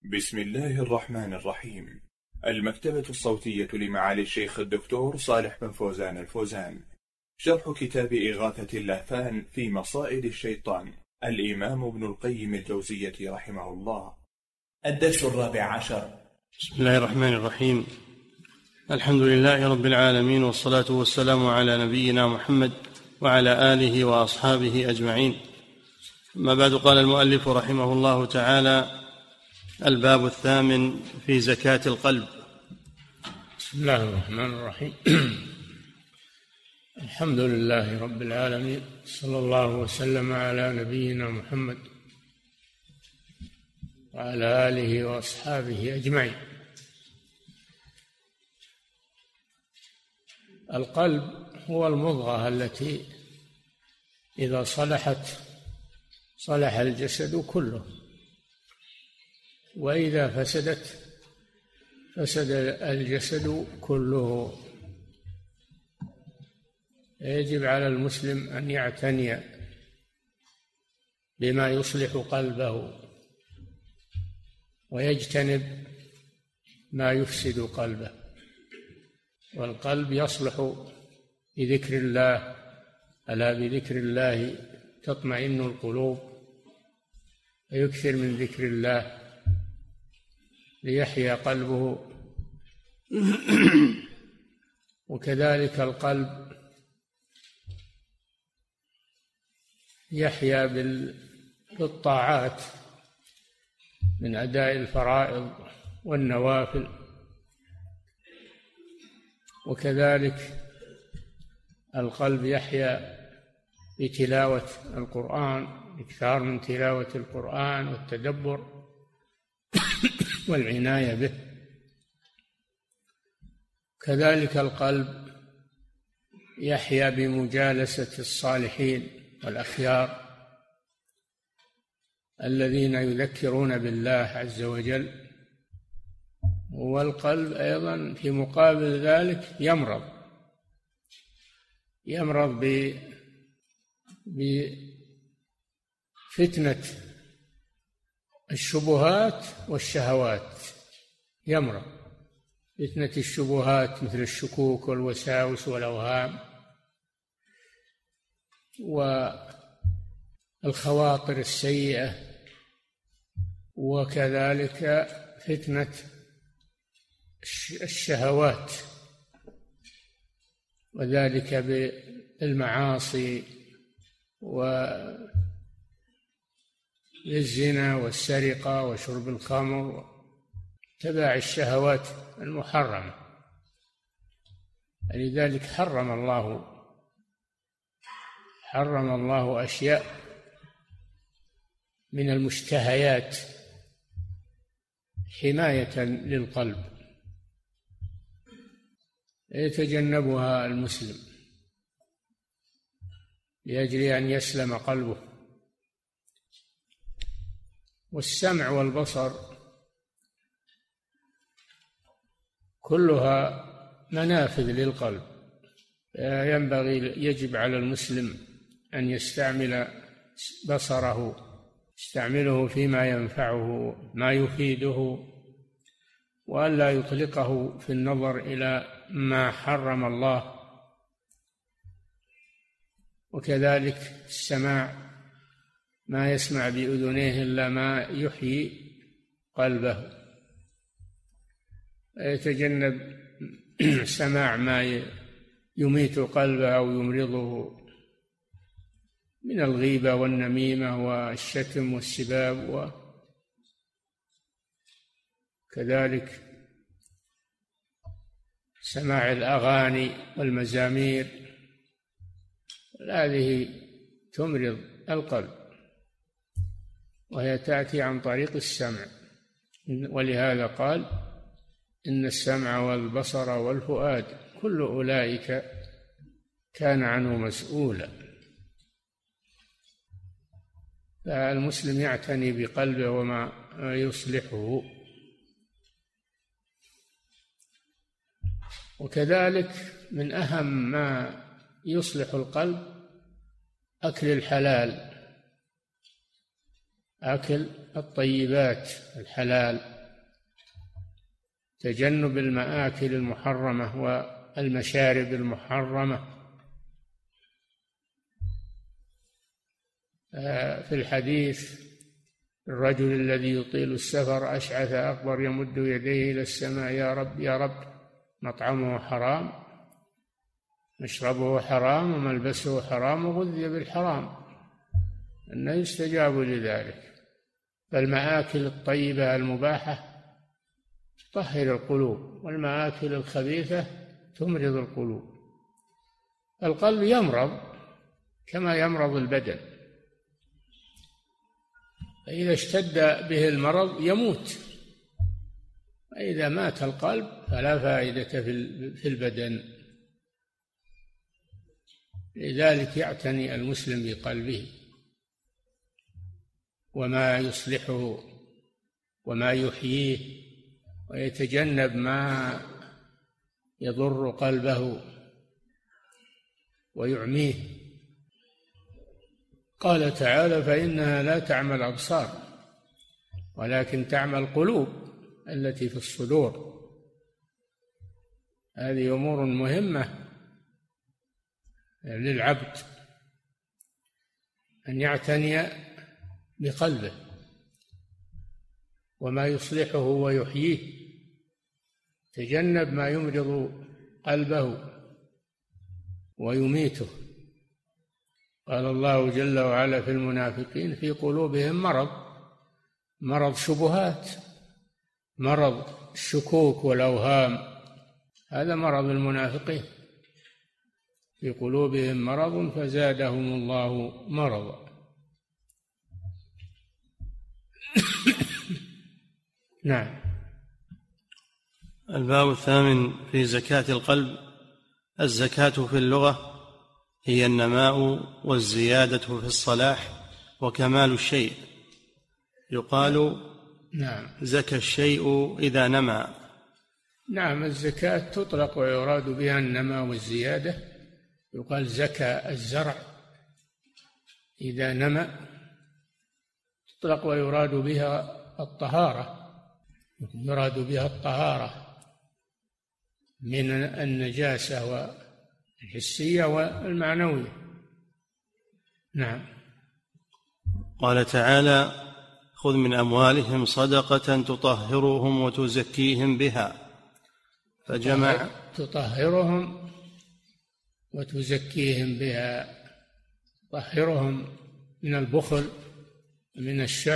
بسم الله الرحمن الرحيم. المكتبة الصوتية لمعالي الشيخ الدكتور صالح بن فوزان الفوزان. شرح كتاب إغاثة اللهفان في مصائد الشيطان، الإمام ابن القيم الجوزية رحمه الله. الدرس 14. بسم الله الرحمن الرحيم. الحمد لله رب العالمين، والصلاة والسلام على نبينا محمد وعلى آله وأصحابه أجمعين. أما بعد، قال المؤلف رحمه الله تعالى: الباب 8 في زكاة القلب. بسم الله الرحمن الرحيم. الحمد لله رب العالمين، صلى الله وسلم على نبينا محمد وعلى آله وأصحابه أجمعين. القلب هو المضغة التي إذا صلحت صلح الجسد كله، وإذا فسدت فسد الجسد كله. يجب على المسلم أن يعتني بما يصلح قلبه ويجتنب ما يفسد قلبه. والقلب يصلح بذكر الله، ألا بذكر الله تطمئن القلوب، فيكثر من ذكر الله ليحيا قلبه. وكذلك القلب يحيا بالطاعات من أداء الفرائض والنوافل، وكذلك القلب يحيا بتلاوة القرآن، إكثار من تلاوة القرآن والتدبر والعناية به. كذلك القلب يحيا بمجالسة الصالحين والأخيار الذين يذكرون بالله عز وجل. والقلب أيضا في مقابل ذلك يمرض بفتنة الشبهات والشهوات. يمرض فتنة الشبهات مثل الشكوك والوساوس والأوهام والخواطر السيئة، وكذلك فتنة الشهوات، وذلك بالمعاصي والزنا والسرقة وشرب الخمر، تبع الشهوات المحرمة. لذلك حرم الله أشياء من المشتهيات حماية للقلب يتجنبها المسلم لأجل أن يسلم قلبه. والسمع والبصر كلها منافذ للقلب. يجب على المسلم أن يستعمل بصره، يستعمله فيما ينفعه ما يفيده، وألا يطلقه في النظر إلى ما حرم الله. وكذلك السماع، ما يسمع بأذنيه إلا ما يحيي قلبه، يتجنب سماع ما يميت قلبه أو يمرضه من الغيبة والنميمة والشتم والسباب. وكذلك سماع الأغاني والمزامير، هذه تمرض القلب، وهي تأتي عن طريق السمع. ولهذا قال: إن السمع والبصر والفؤاد كل أولئك كان عنه مسؤولا. فالمسلم يعتني بقلبه وما يصلحه. وكذلك من أهم ما يصلح القلب أكل الحلال، أكل الطيبات الحلال، تجنب المآكل المحرمة والمشارب المحرمة. في الحديث الرجل الذي يطيل السفر أشعث أكبر يمد يديه إلى السماء: يا رب يا رب، مطعمه حرام، مشربه حرام، وملبسه حرام، وغذي بالحرام، أنه يستجاب لذلك. فالمآكل الطيبة المباحة تطهر القلوب، والمآكل الخبيثة تمرض القلوب. القلب يمرض كما يمرض البدن، فإذا اشتد به المرض يموت، وإذا مات القلب فلا فائدة في البدن. لذلك يعتني المسلم بقلبه وما يصلحه وما يحييه، ويتجنب ما يضر قلبه ويعميه. قال تعالى: فإنها لا تعمى الأبصار ولكن تعمى القلوب التي في الصدور. هذه أمور مهمة للعبد، أن يعتني بقلبه وما يصلحه ويحييه، تجنب ما يمرض قلبه ويميته. قال الله جل وعلا في المنافقين: في قلوبهم مرض، مرض شبهات، مرض الشكوك والأوهام، هذا مرض المنافقين. في قلوبهم مرض فزادهم الله مرضا. نعم. الباب الثامن في زكاة القلب. الزكاة في اللغة هي النماء والزيادة في الصلاح وكمال الشيء. يقال: نعم، زكى الشيء إذا نمى. نعم، الزكاة تطلق ويراد بها النماء والزيادة. يقال زكى الزرع إذا نمى، تطلق ويراد بها الطهارة، يراد بها الطهارة من النجاسة والحسية والمعنوية. نعم. قال تعالى: خذ من أموالهم صدقة تطهرهم وتزكيهم بها. فجمع تطهرهم وتزكيهم بها، تطهرهم من البخل ومن الشح،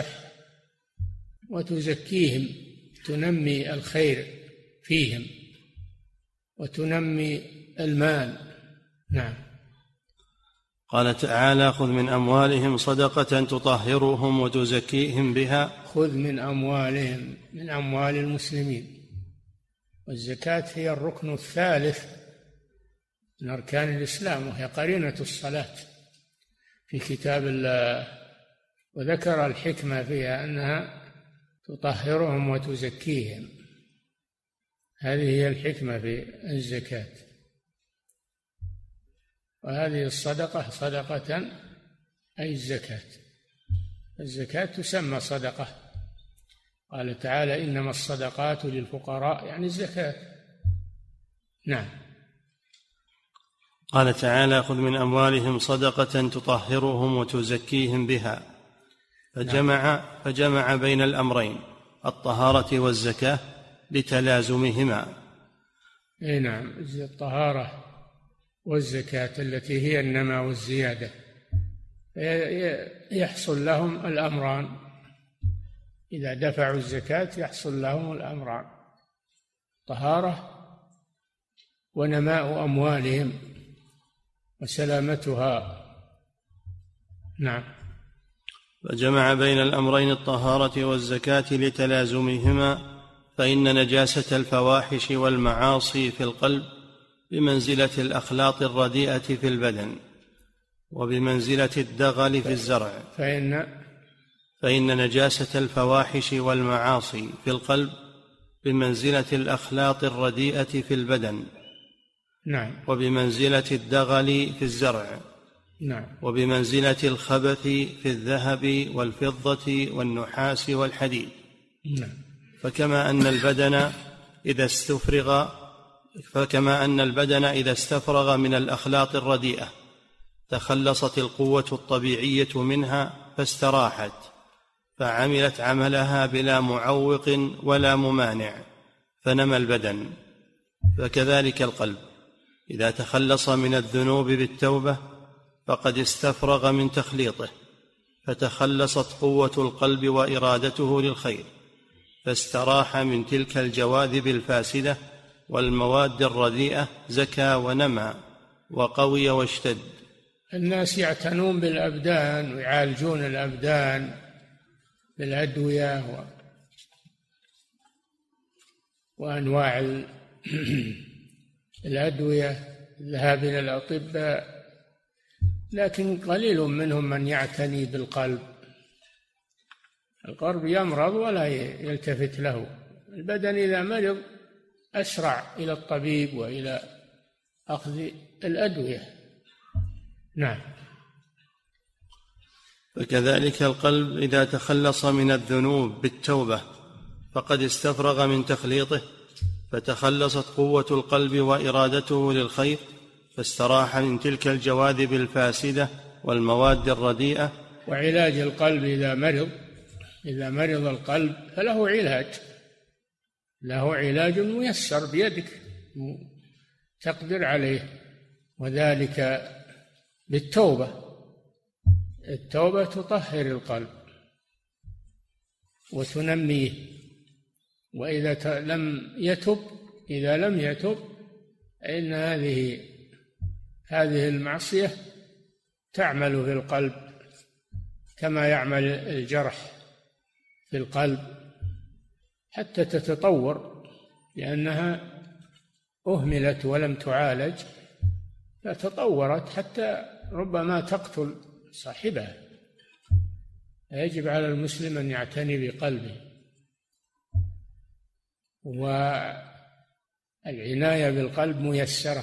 وتزكيهم، تنمي الخير فيهم وتنمي المال. نعم. قال تعالى: خذ من أموالهم صدقة تطهرهم وتزكيهم بها. خذ من أموالهم، من أموال المسلمين. والزكاة هي الركن الثالث من أركان الإسلام، وهي قرينة الصلاة في كتاب الله، وذكر الحكمة فيها أنها تطهرهم وتزكيهم. هذه هي الحكمة في الزكاة. وهذه الصدقة صدقة أي الزكاة. الزكاة تسمى صدقة. قال تعالى: إنما الصدقات للفقراء، يعني الزكاة. نعم. قال تعالى: خذ من أموالهم صدقة تطهرهم وتزكيهم بها. فجمع بين الأمرين، الطهارة والزكاة، لتلازمهما. نعم، الطهارة والزكاة التي هي النماء والزيادة يحصل لهم الأمران. إذا دفعوا الزكاة يحصل لهم الأمران: طهارة ونماء أموالهم وسلامتها. نعم. فجمع بين الأمرين، الطهارة والزكاة، لتلازمهما، فإن نجاسة الفواحش والمعاصي في القلب بمنزلة الأخلاط الرديئة في البدن، وبمنزلة الدغل في الزرع. فإن نجاسة الفواحش والمعاصي في القلب بمنزلة الأخلاط الرديئة في البدن. نعم. وبمنزلة الدغل في الزرع. نعم. وبمنزلة الخبث في الذهب والفضة والنحاس والحديد. نعم. فكما أن البدن إذا استفرغ من الأخلاط الرديئة تخلصت القوة الطبيعية منها فاستراحت فعملت عملها بلا معوق ولا ممانع فنمى البدن، فكذلك القلب إذا تخلص من الذنوب بالتوبة فقد استفرغ من تخليطه فتخلصت قوة القلب وإرادته للخير فاستراح من تلك الجواذب الفاسدة والمواد الرديئة، زكى ونمى وقوي واشتد. الناس يعتنون بالأبدان ويعالجون الأبدان بالأدوية وأنواع الأدوية، الذهاب إلى الأطباء، لكن قليل منهم من يعتني بالقلب. القلب يمرض ولا يلتفت له. البدن إذا مرض أسرع إلى الطبيب وإلى أخذ الأدوية. نعم. فكذلك القلب إذا تخلص من الذنوب بالتوبة فقد استفرغ من تخليطه فتخلصت قوة القلب وإرادته للخير فاستراح من تلك الجواذب الفاسدة والمواد الرديئة. وعلاج القلب إذا مرض القلب فله علاج، له علاج ميسر بيدك تقدر عليه، وذلك بالتوبة. التوبة تطهر القلب وتنميه، وإذا لم يتب فإن هذه المعصية تعمل في القلب كما يعمل الجرح في القلب حتى تتطور، لأنها أهملت ولم تعالج فتطورت حتى ربما تقتل صاحبها. يجب على المسلم أن يعتني بقلبه، والعناية بالقلب ميسرة،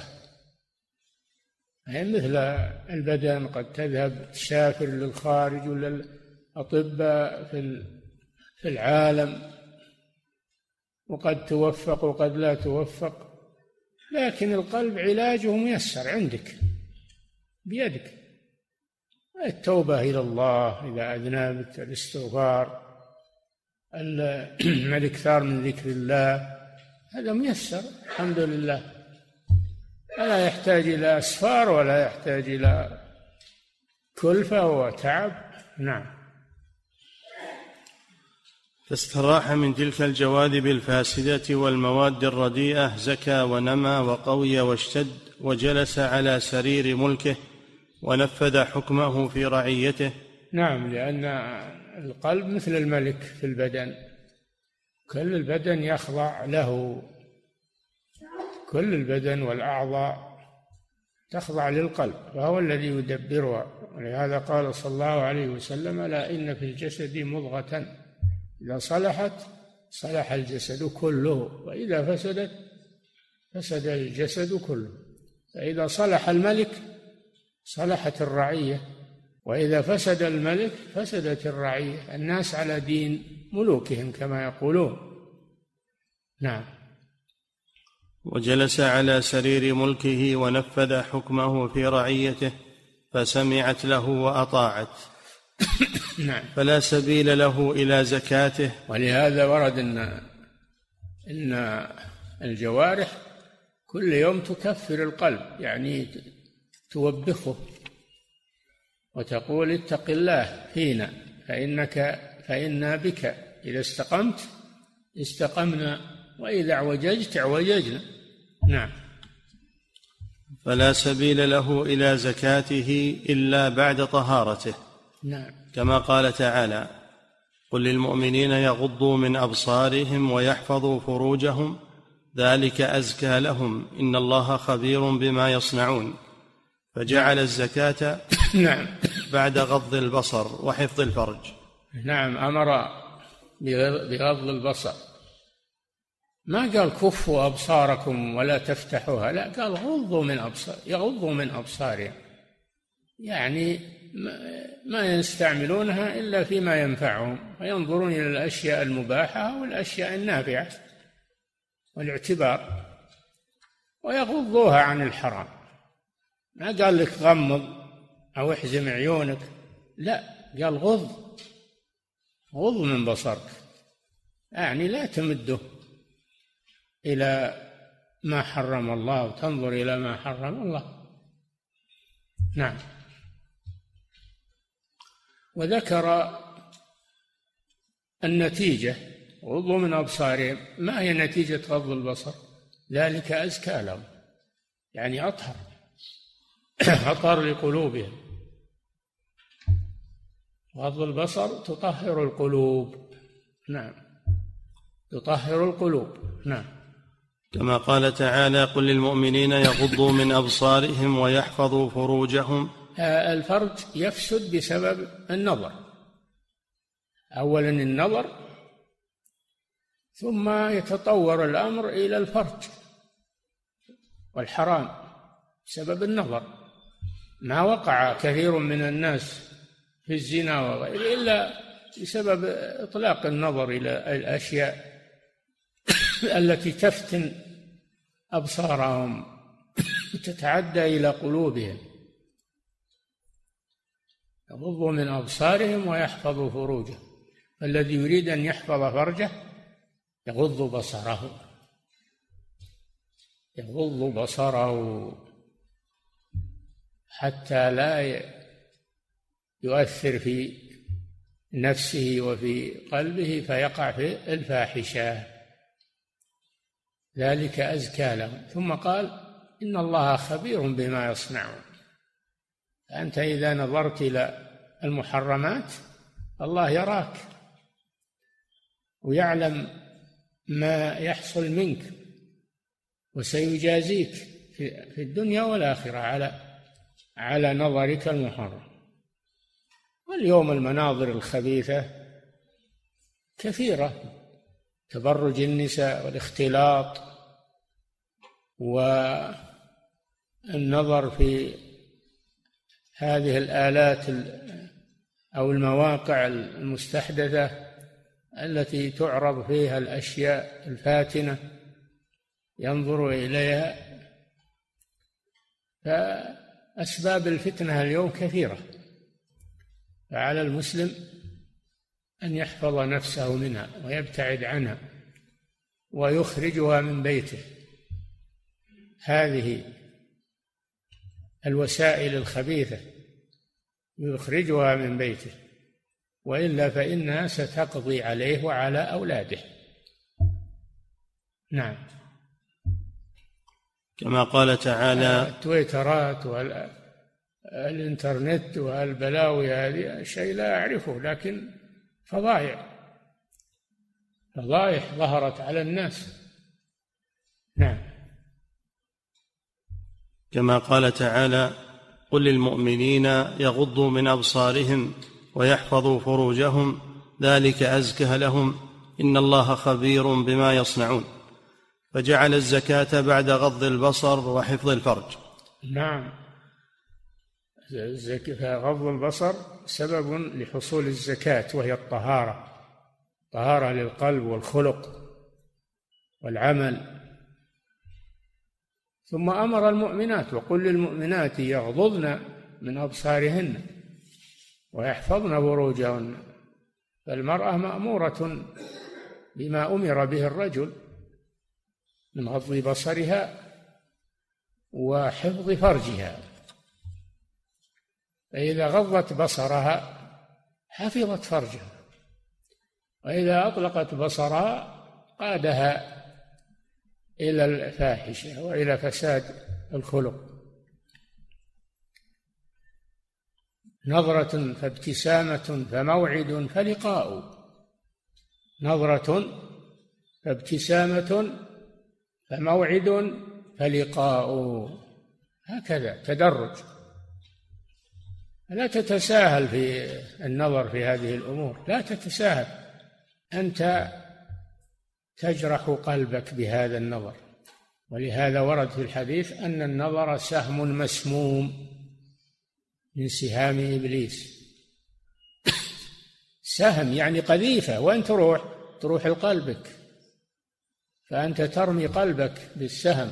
يعني مثل البدن قد تذهب تسافر للخارج ولا الأطباء في العالم وقد توفق وقد لا توفق، لكن القلب علاجه ميسر عندك بيدك. التوبة إلى الله إذا أذنبت، الاستغفار، الاكثار من ذكر الله، هذا ميسر الحمد لله، لا يحتاج إلى أسفار ولا يحتاج إلى كلفة وتعب. نعم. فاستراح من تلك الجواذب الفاسدة والمواد الرديئة، زكى ونمى وقوي واشتد، وجلس على سرير ملكه ونفذ حكمه في رعيته. نعم، لأن القلب مثل الملك في البدن، كل البدن يخضع له، كل البدن والأعضاء تخضع للقلب، فهو الذي يدبرها. ولهذا قال صلى الله عليه وسلم: لا إن في الجسد مضغة إذا صلحت صلح الجسد كله، وإذا فسدت فسد الجسد كله. فإذا صلح الملك صلحت الرعية، وإذا فسد الملك فسدت الرعية. الناس على دين ملوكهم كما يقولون. نعم. وجلس على سرير ملكه ونفذ حكمه في رعيته، فسمعت له وأطاعت. نعم. فلا سبيل له إلى زكاته. ولهذا ورد إن الجوارح كل يوم تكفر القلب، يعني توبخه وتقول: اتق الله فينا فإنا بك إذا استقمت استقمنا وإذا اعوججت اعوججنا. نعم. فلا سبيل له إلى زكاته إلا بعد طهارته. نعم. كما قال تعالى: قل للمؤمنين يغضوا من أبصارهم ويحفظوا فروجهم ذلك أزكى لهم إن الله خبير بما يصنعون. فجعل الزكاة نعم بعد غض البصر وحفظ الفرج. نعم، أمر بغض البصر، ما قال كفوا أبصاركم ولا تفتحوها، لا، قال غضوا من أبصار، يغضوا من أبصارهم. يعني ما يستعملونها إلا فيما ينفعهم، وينظرون إلى الأشياء المباحة والأشياء النافعة والاعتبار، ويغضوها عن الحرام. ما قال لك غمض أو احزم عيونك، لا، قال غض من بصرك، يعني لا تمده إلى ما حرم الله وتنظر إلى ما حرم الله. نعم. وذكر النتيجة: غضوا من أبصارهم. ما هي نتيجة غض البصر؟ ذلك أزكى لهم، يعني أطهر لقلوبهم. غض البصر تطهر القلوب. نعم، تطهر القلوب. نعم. كما قال تعالى: قل للمؤمنين يغضوا من أبصارهم ويحفظوا فروجهم. الفرج يفسد بسبب النظر، أولا النظر، ثم يتطور الأمر إلى الفرج والحرام بسبب النظر. ما وقع كثير من الناس في الزنا وغيره إلا بسبب إطلاق النظر إلى الأشياء التي تفتن أبصارهم وتتعدى إلى قلوبهم. يغضوا من أبصارهم ويحفظوا فروجهم. الذي يريد أن يحفظ فرجه يغض بصره حتى لا يؤثر في نفسه وفي قلبه فيقع في الفاحشة. ذلك أزكى لهم. ثم قال: إن الله خبير بما يصنعون. أنت إذا نظرت إلى المحرمات الله يراك ويعلم ما يحصل منك، وسيجازيك في الدنيا والآخرة على نظرك المحرم. واليوم المناظر الخبيثة كثيرة: تبرج النساء والاختلاط والنظر في هذه الآلات أو المواقع المستحدثة التي تعرض فيها الأشياء الفاتنة ينظر إليها. فأسباب الفتنة اليوم كثيرة، فعلى المسلم أن يحفظ نفسه منها ويبتعد عنها ويخرجها من بيته. هذه الوسائل الخبيثة يخرجها من بيته، وإلا فإنها ستقضي عليه وعلى أولاده. نعم. كما قال تعالى: التويترات والإنترنت والبلاوي هذه شيء لا أعرفه، لكن فضائح ظهرت على الناس. نعم. كما قال تعالى: قل للمؤمنين يغضوا من أبصارهم ويحفظوا فروجهم ذلك أزكى لهم إن الله خبير بما يصنعون. فجعل الزكاة بعد غض البصر وحفظ الفرج. نعم. غض البصر سبب لحصول الزكاة، وهي طهارة للقلب والخلق والعمل. ثم أمر المؤمنات: وقل للمؤمنات يغضضن من أبصارهن ويحفظن فروجهن. فالمرأة مأمورة بما أمر به الرجل من غض بصرها وحفظ فرجها. فإذا غضت بصرها حفظت فرجها، وإذا أطلقت بصرها قادها إلى الفاحشة وإلى فساد الخلق. نظرة فابتسامة فموعد فلقاء. نظرة فابتسامة فموعد فلقاء. هكذا تدرج. لا تتساهل في النظر في هذه الأمور، لا تتساهل، أنت تجرح قلبك بهذا النظر. ولهذا ورد في الحديث أن النظر سهم مسموم من سهام إبليس. سهم يعني قذيفة، وين تروح لقلبك، فأنت ترمي قلبك بالسهم،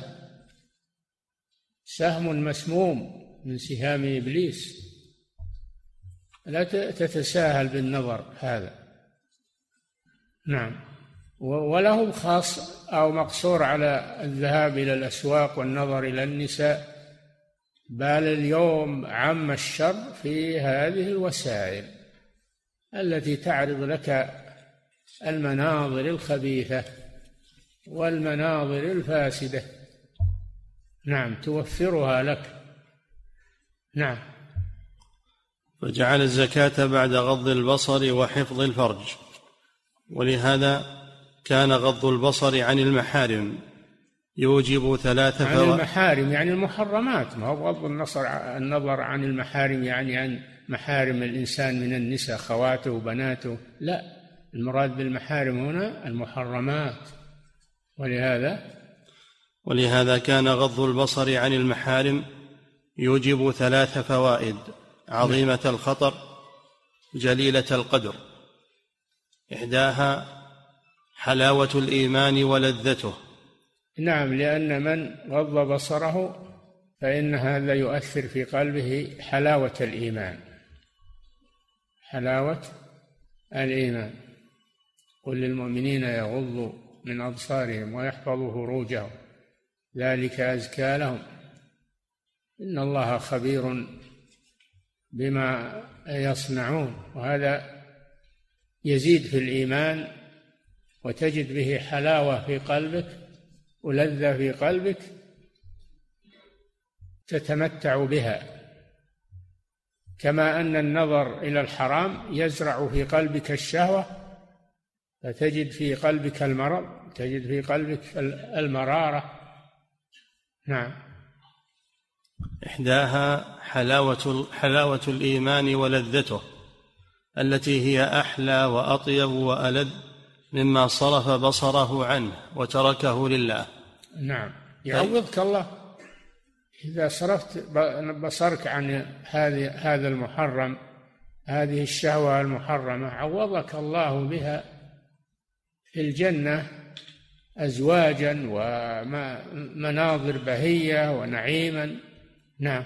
سهم مسموم من سهام إبليس. لا تتساهل بالنظر هذا. نعم. وله خاص أو مقصور على الذهاب إلى الأسواق والنظر إلى النساء، بل اليوم عم الشر في هذه الوسائل التي تعرض لك المناظر الخبيثة والمناظر الفاسدة. نعم، توفرها لك. نعم. فجعل الزكاة بعد غض البصر وحفظ الفرج، ولهذا كان غض البصر عن المحارم يوجب 3 عن المحارم يعني المحرمات، ما هو غض النظر عن المحارم يعني عن محارم الإنسان من النساء خواته وبناته، لا، المراد بالمحارم هنا المحرمات. ولهذا كان غض البصر عن المحارم يوجب 3 فوائد عظيمة الخطر جليلة القدر. إحداها حلاوة الإيمان ولذته. نعم، لأن من غض بصره فإن هذا يؤثر في قلبه حلاوة الإيمان. حلاوة الإيمان. قل للمؤمنين يغضوا من أبصارهم ويحفظوا فروجهم ذلك أزكى لهم إن الله خبير بما يصنعون. وهذا يزيد في الإيمان، وتجد به حلاوة في قلبك ولذة في قلبك تتمتع بها، كما أن النظر إلى الحرام يزرع في قلبك الشهوة، فتجد في قلبك المرض، تجد في قلبك المرارة. نعم. إحداها حلاوة الإيمان ولذته التي هي أحلى وأطيب وألذ مما صرف بصره عنه وتركه لله. نعم، يعوضك الله إذا صرفت بصرك عن هذا المحرم، هذه الشهوة المحرمة، عوضك الله بها في الجنة أزواجا ومناظر بهية ونعيما. نعم.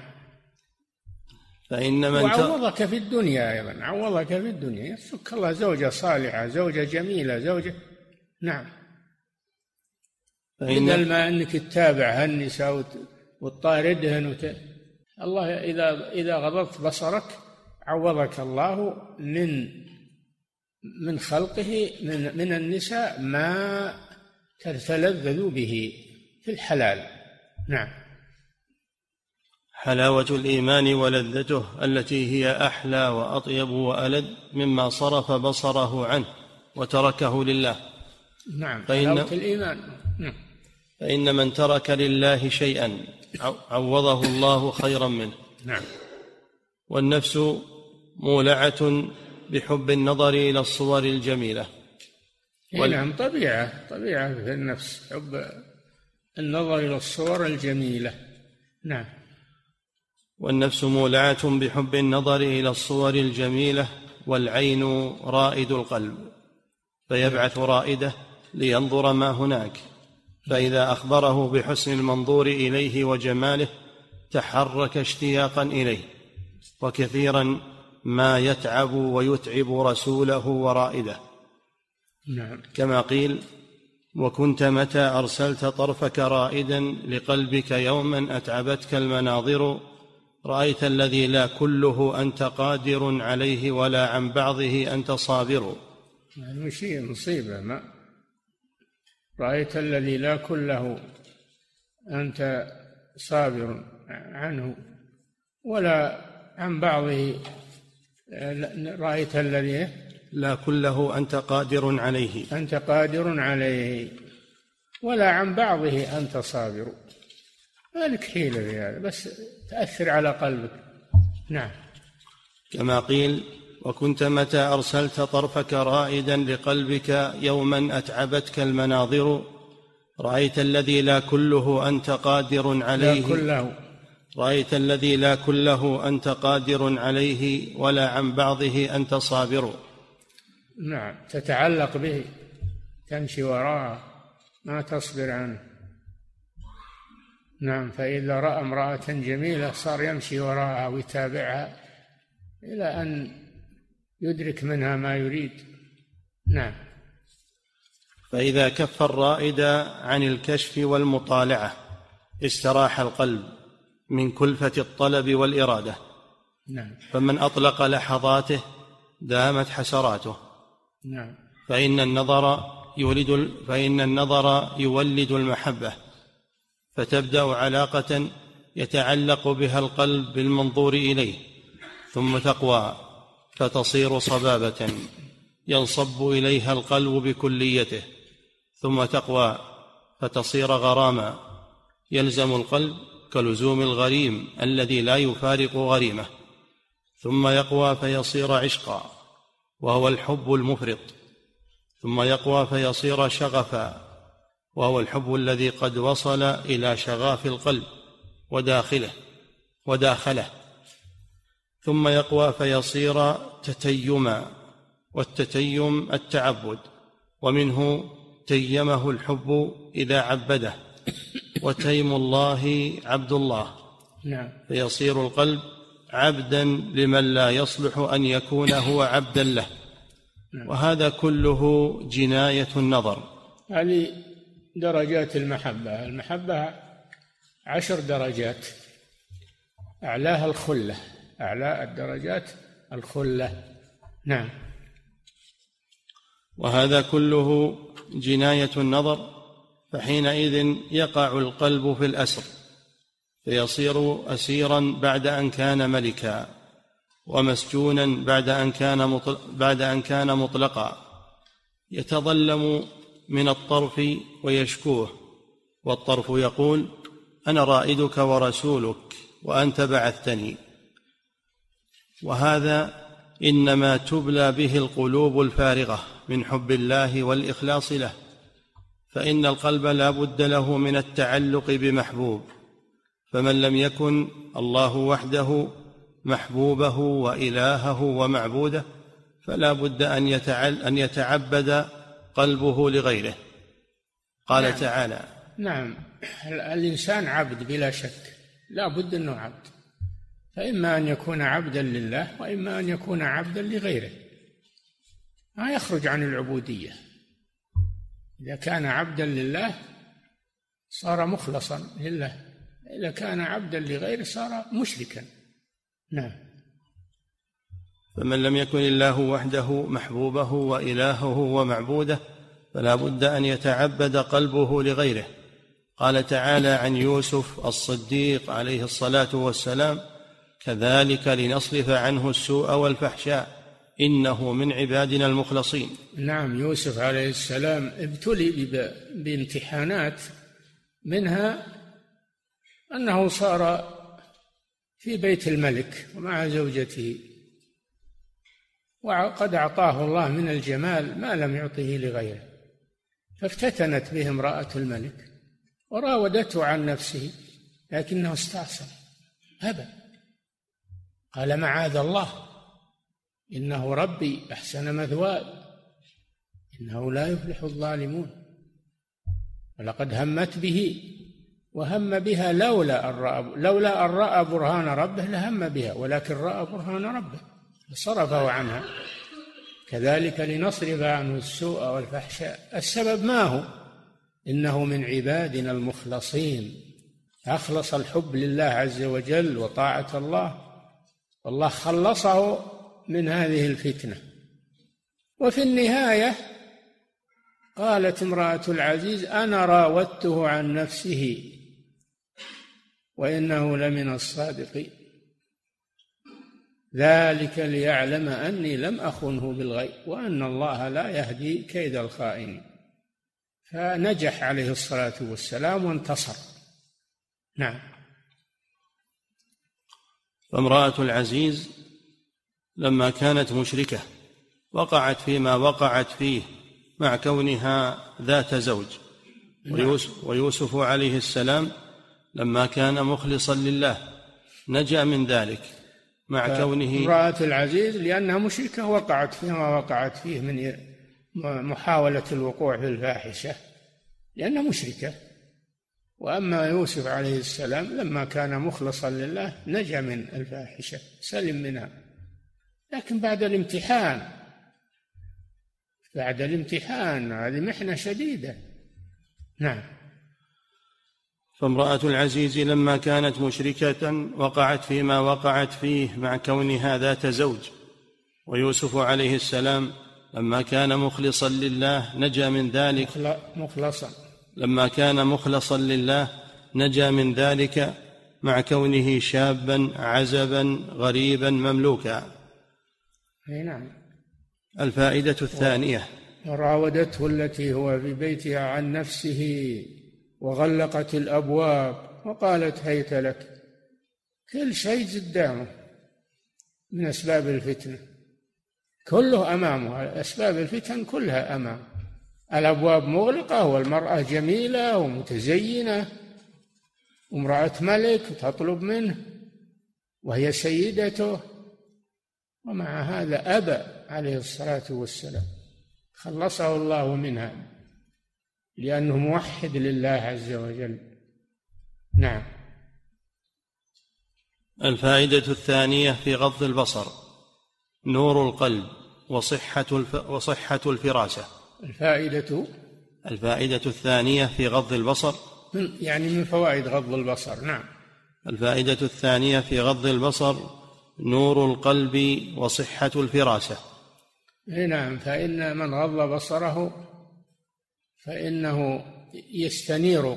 وعوضك في الدنيا أيضا، عوضك في الدنيا، يرزقك الله زوجة صالحة، زوجة جميلة، زوجة. نعم. بدل ما أنك تتابع هالنساء وتطاردهن الله إذا غضضت بصرك عوضك الله من خلقه من النساء ما تتلذذ به في الحلال. نعم. حلاوة الإيمان ولذته التي هي أحلى وأطيب وألذ مما صرف بصره عنه وتركه لله. نعم، حلاوة الإيمان. فإن من ترك لله شيئا عوضه الله خيرا منه. نعم. والنفس مولعة بحب النظر إلى الصور الجميلة. نعم، طبيعة في النفس حب النظر إلى الصور الجميلة. نعم. والنفس مولعة بحب النظر إلى الصور الجميلة، والعين رائد القلب، فيبعث رائده لينظر ما هناك، فإذا أخبره بحسن المنظور إليه وجماله تحرك اشتياقا إليه، وكثيرا ما يتعب ويتعب رسوله ورائده. نعم. كما قيل: وكنت متى أرسلت طرفك رائدا لقلبك يوما أتعبتك المناظر، رأيت الذي لا كله أنت قادر عليه ولا عن بعضه أنت صابر. شيء مصيبة، ما رأيت الذي لا كله أنت صابر عنه ولا عن بعضه، رأيت الذي لا كله أنت قادر عليه ولا عن بعضه أنت صابر. مالك حيلة في هذا، بس تأثر على قلبك. نعم. كما قيل: وكنت متى أرسلت طرفك رائدا لقلبك يوما أتعبتك المناظر، رأيت الذي لا كله أنت قادر عليه رأيت الذي لا كله أنت قادر عليه ولا عن بعضه أنت صابر. نعم، تتعلق به، تمشي وراءه، ما تصبر عنه. نعم، فإذا رأى امرأة جميلة صار يمشي وراءها ويتابعها إلى أن يدرك منها ما يريد. نعم. فإذا كف الرائد عن الكشف والمطالعة استراح القلب من كلفة الطلب والإرادة. نعم. فمن أطلق لحظاته دامت حسراته. نعم. فإن النظر يولد المحبة، فتبدأ علاقة يتعلق بها القلب بالمنظور إليه، ثم تقوى فتصير صبابة ينصب إليها القلب بكليته، ثم تقوى فتصير غراما يلزم القلب كلزوم الغريم الذي لا يفارق غريمه، ثم يقوى فيصير عشقا وهو الحب المفرط، ثم يقوى فيصير شغفا وهو الحب الذي قد وصل إلى شغاف القلب وداخله، ثم يقوى فيصير تتيما، والتتيم التعبد، ومنه تيمه الحب إذا عبده، وتيم الله عبد الله. نعم. فيصير القلب عبدا لمن لا يصلح أن يكون هو عبدا له. وهذا كله جناية النظر. هذه درجات المحبة. المحبة 10 درجات، أعلاها الخلة، أعلى الدرجات الخلة. نعم. وهذا كله جناية النظر، فحينئذ يقع القلب في الأسر، فيصير أسيرا بعد أن كان ملكا، ومسجونا بعد أن كان مطلقا، يتظلم من الطرف ويشكوه، والطرف يقول أنا رائدك ورسولك وأنت بعثتني. وهذا إنما تبلى به القلوب الفارغة من حب الله والإخلاص له، فإن القلب لا بد له من التعلق بمحبوب، فمن لم يكن الله وحده محبوبه وإلهه ومعبوده فلا بد أن يتعبد قلبه لغيره. قال نعم. تعالى: نعم، الإنسان عبد بلا شك، لا بد أنه عبد، فإما أن يكون عبدا لله وإما أن يكون عبدا لغيره، ما يخرج عن العبودية. إذا كان عبدا لله صار مخلصا لله، إذا كان عبدا لغيره صار مشركا. نعم. فمن لم يكن الله وحده محبوبه وإلهه ومعبوده فلا بد أن يتعبد قلبه لغيره. قال تعالى عن يوسف الصديق عليه الصلاة والسلام: كذلك لنصرف عنه السوء والفحشاء إنه من عبادنا المخلصين. نعم، يوسف عليه السلام ابتلي بامتحانات، منها أنه صار في بيت الملك ومع زوجته، وقد أعطاه الله من الجمال ما لم يعطه لغيره، فافتتنت به امرأة الملك وراودته عن نفسه، لكنه استعصم أبى، قال معاذ الله إنه ربي أحسن مثواي إنه لا يفلح الظالمون. ولقد همت به وهم بها لولا أن رأى برهان ربه لهم بها، ولكن رأى برهان ربه فصرفه عنها. كذلك لنصرف عنه السوء والفحشاء. السبب ما هو؟ إنه من عبادنا المخلصين، أخلص الحب لله عز وجل وطاعة الله، والله خلصه من هذه الفتنة. وفي النهاية قالت امرأة العزيز: أنا راودته عن نفسه وإنه لمن الصادقين، ذلك ليعلم أني لم أخنه بالغيب وأن الله لا يهدي كيد الخائنين. فنجح عليه الصلاة والسلام وانتصر. نعم. فامرأة العزيز لما كانت مشركة وقعت فيما وقعت فيه مع كونها ذات زوج. ويوسف عليه السلام لما كان مخلصا لله نجا من ذلك مع كونه امرأة العزيز لأنها مشركة وقعت فيما وقعت فيه من محاولة الوقوع في الفاحشة لأنها مشركة. وأما يوسف عليه السلام لما كان مخلصا لله نجا من الفاحشة، سلم منها، لكن بعد الامتحان هذه محنة شديدة. نعم. فامرأة العزيز لما كانت مشركة وقعت فيما وقعت فيه مع كونها ذات زوج، ويوسف عليه السلام لما كان مخلصا لله نجا من ذلك لما كان مخلصا لله نجا من ذلك مع كونه شابا عزبا غريبا مملوكا. نعم. الفائدة الثانية: وراودته التي هو في بيتها عن نفسه وغلقت الأبواب وقالت هيت لك. كل شيء قدامه من أسباب الفتنة، كله أمامه، أسباب الفتن كلها أمامه. الأبواب مغلقة والمرأة جميلة ومتزينة وامرأة ملك تطلب منه وهي سيدته، ومع هذا أبى عليه الصلاة والسلام، خلصه الله منها لأنه موحد لله عز وجل. نعم. الفائدة الثانية في غض البصر: نور القلب وصحة الفراسة. الفائدة الثانية في غض البصر، يعني من فوائد غض البصر. نعم. الفائدة الثانية في غض البصر نور القلب وصحة الفراسة. نعم. فإن من غض بصره فإنه يستنير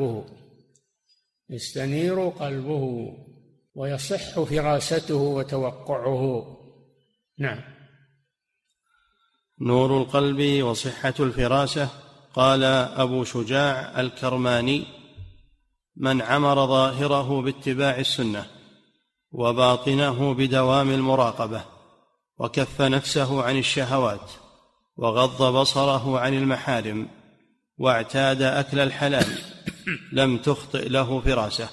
قلبه ويصح فراسته وتوقعه. نعم. نور القلب وصحة الفراسة. قال أبو شجاع الكرماني: من عمر ظاهره باتباع السنة وباطنه بدوام المراقبة وكف نفسه عن الشهوات وغض بصره عن المحارم واعتاد أكل الحلال لم تخطئ له فراسة.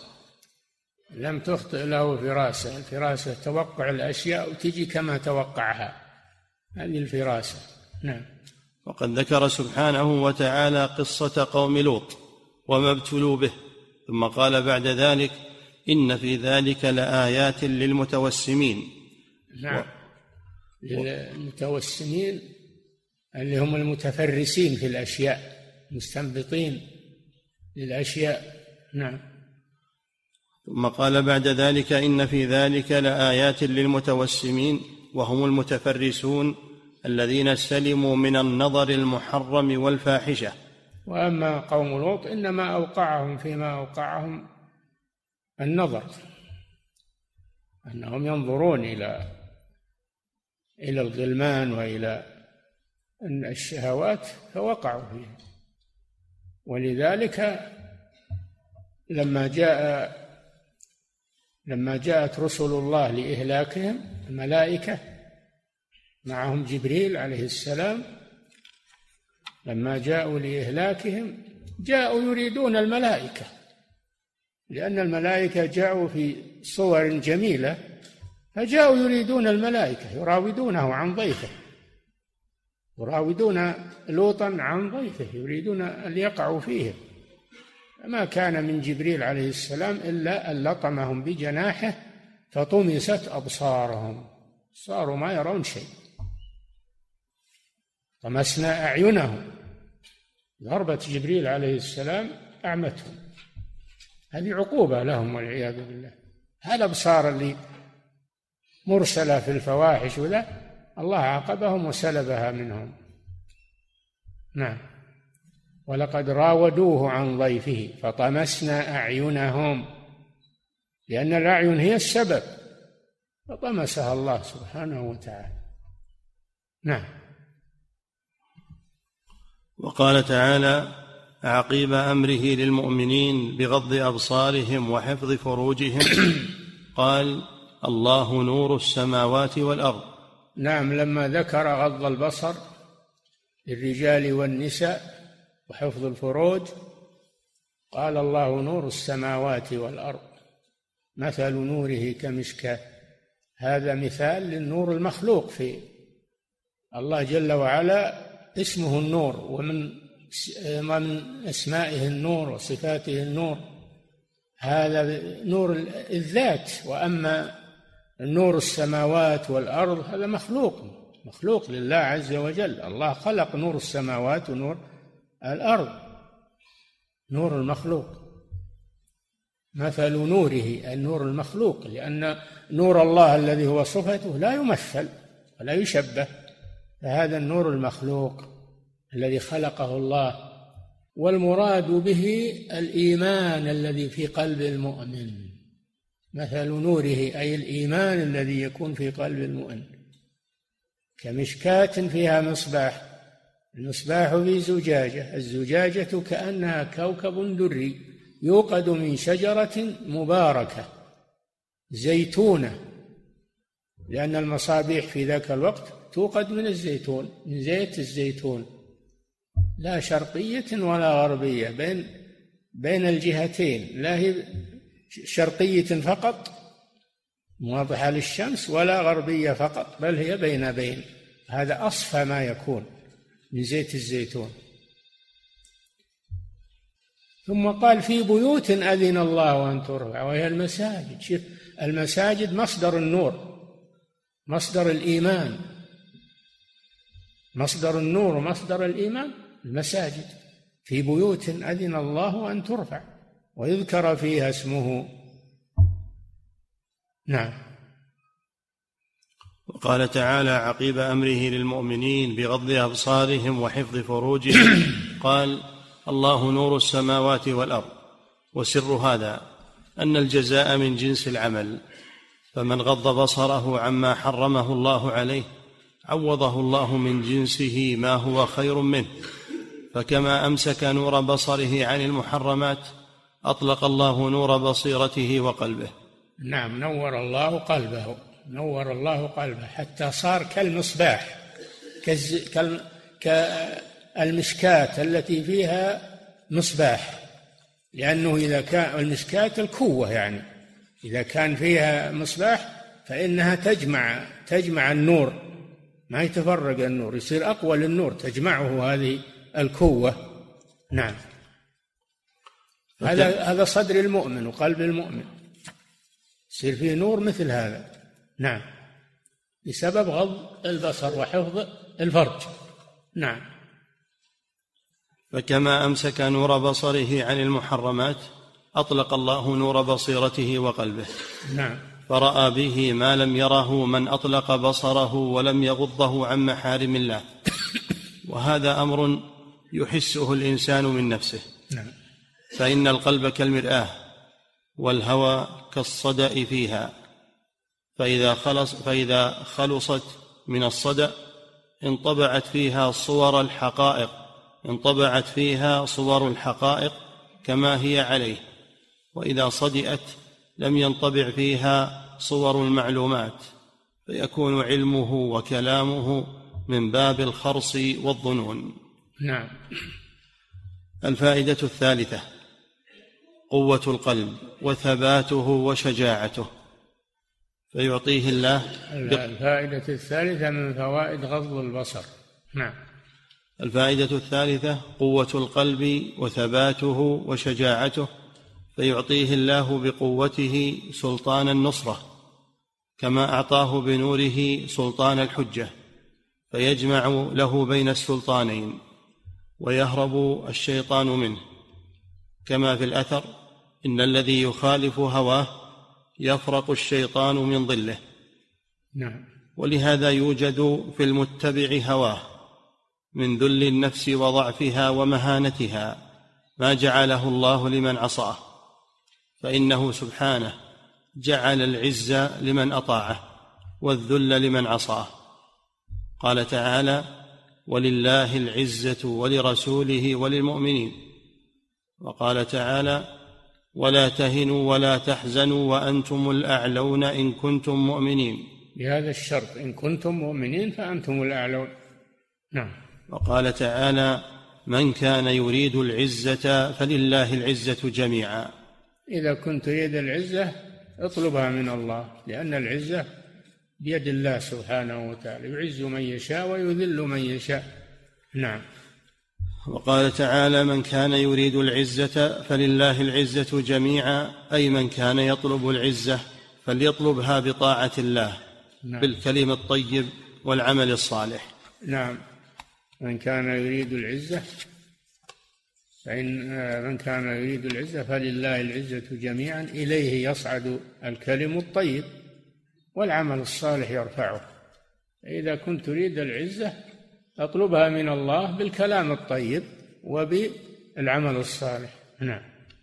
الفراسة توقع الأشياء وتجي كما توقعها، هذه الفراسة. نعم. وقد ذكر سبحانه وتعالى قصة قوم لوط وما ابتلوا به، ثم قال بعد ذلك: إن في ذلك لآيات للمتوسمين. نعم. للمتوسمين اللي هم المتفرسين في الأشياء، مستنبطين للأشياء. نعم. ثم قال بعد ذلك: إن في ذلك لآيات للمتوسمين، وهم المتفرسون الذين سلموا من النظر المحرم والفاحشة. وأما قوم لوط إنما أوقعهم فيما أوقعهم النظر، أنهم ينظرون إلى الغلمان وإلى الشهوات فوقعوا فيها. ولذلك لما جاءت رسل الله لإهلاكهم الملائكة معهم جبريل عليه السلام، لما جاءوا لإهلاكهم جاءوا يريدون الملائكة، لأن الملائكة جاءوا في صور جميلة، فجاءوا يريدون الملائكة، يراودونه عن ضيفه، يراودون لوطا عن ضيفه، يريدون أن يقعوا فيه. ما كان من جبريل عليه السلام إلا أن لطمهم بجناحه فطمست أبصارهم، صاروا ما يرون شيء. طمسنا أعينهم، ضربة جبريل عليه السلام أعمتهم، هذه عقوبة لهم والعياذ بالله. هالأبصار اللي مرسلة في الفواحش وذا الله عاقبهم وسلبها منهم. نعم. ولقد راودوه عن ضيفه فطمسنا أعينهم، لأن الأعين هي السبب، فطمسها الله سبحانه وتعالى. نعم. وقال تعالى عقيب أمره للمؤمنين بغض أبصارهم وحفظ فروجهم قال: الله نور السماوات والأرض. نعم. لما ذكر غض البصر للرجال والنساء وحفظ الفروج قال: الله نور السماوات والأرض. مثل نوره كمشكاة. هذا مثال للنور المخلوق في الله جل وعلا، اسمه النور، ومن أسمائه النور وصفاته النور، هذا نور الذات. وأما نور السماوات والأرض هذا مخلوق لله عز وجل. الله خلق نور السماوات ونور الأرض، نور المخلوق. مثل نوره النور المخلوق، لأن نور الله الذي هو صفته لا يمثل ولا يشبه، فهذا النور المخلوق الذي خلقه الله. والمراد به الإيمان الذي في قلب المؤمن. مثل نوره أي الإيمان الذي يكون في قلب المؤمن. كمشكاة فيها مصباح، المصباح في زجاجة، الزجاجة كأنها كوكب دري يوقد من شجرة مباركة زيتونة، لأن المصابيح في ذاك الوقت توقد من الزيتون، من زيت الزيتون، لا شرقية ولا غربية، بين الجهتين، لا هي شرقية فقط واضحة للشمس ولا غربية فقط، بل هي بين. هذا أصفى ما يكون من زيت الزيتون. ثم قال في بيوت أذن الله أن ترفع، وهي المساجد. شوف، المساجد مصدر النور، مصدر الإيمان، مصدر النور ومصدر الإيمان المساجد. في بيوت أذن الله أن ترفع ويذكر فيها اسمه. نعم. وقال تعالى عقيب أمره للمؤمنين بغض أبصارهم وحفظ فروجهم قال الله نور السماوات والأرض. وسر هذا أن الجزاء من جنس العمل، فمن غض بصره عما حرمه الله عليه عوضه الله من جنسه ما هو خير منه. فكما أمسك نور بصره عن المحرمات أطلق الله نور بصيرته وقلبه. نعم، نور الله قلبه حتى صار كالمصباح، كالمشكاة التي فيها مصباح، لأنه إذا كان المشكاة الكوة، يعني إذا كان فيها مصباح فإنها تجمع النور، ما يتفرق النور، يصير أقوى للنور، تجمعه هذه الكوة. نعم. هذا صدر المؤمن وقلب المؤمن، يصير فيه نور مثل هذا. نعم، بسبب غض البصر وحفظ الفرج. نعم. فكما أمسك نور بصره عن المحرمات أطلق الله نور بصيرته وقلبه. نعم. فرأى به ما لم يره من أطلق بصره ولم يغضه عن محارم الله، وهذا أمر يحسه الإنسان من نفسه. نعم. فإن القلب كالمرآة والهوى كالصدأ فيها، فإذا خلصت من الصدأ انطبعت فيها صور الحقائق كما هي عليه، وإذا صدئت لم ينطبع فيها صور المعلومات، فيكون علمه وكلامه من باب الخرص والظنون. نعم. الفائدة الثالثة قوة القلب وثباته وشجاعته، فيعطيه الله الفائدة الثالثة من فوائد غض البصر. نعم. الفائدة الثالثة قوة القلب وثباته وشجاعته، فيعطيه الله بقوته سلطان النصرة، كما أعطاه بنوره سلطان الحجة، فيجمع له بين السلطانين ويهرب الشيطان منه، كما في الأثر إن الذي يخالف هواه يفرق الشيطان من ظله. نعم. ولهذا يوجد في المتبع هواه من ذل النفس وضعفها ومهانتها ما جعله الله لمن عصاه، فإنه سبحانه جعل العز لمن أطاعه والذل لمن عصاه. قال تعالى ولله العزة ولرسوله وللمؤمنين، وقال تعالى ولا تهنوا ولا تحزنوا وأنتم الأعلون إن كنتم مؤمنين، بهذا الشرط إن كنتم مؤمنين فأنتم الأعلون. نعم. وقال تعالى من كان يريد العزة فلله العزة جميعا. إذا كنت تريد العزة اطلبها من الله، لأن العزة بيد الله سبحانه وتعالى، يعز من يشاء ويذل من يشاء. نعم. وقال تعالى: من كان يريد العزة فلله العزة جميعا، أي من كان يطلب العزة فليطلبها بطاعة الله. نعم. بالكلم الطيب والعمل الصالح. نعم. من كان يريد العزة من كان يريد العزة فلله العزة جميعا، إليه يصعد الكلم الطيب والعمل الصالح يرفعه. إذا كنت تريد العزة اطلبها من الله بالكلام الطيب وبالعمل الصالح. نعم.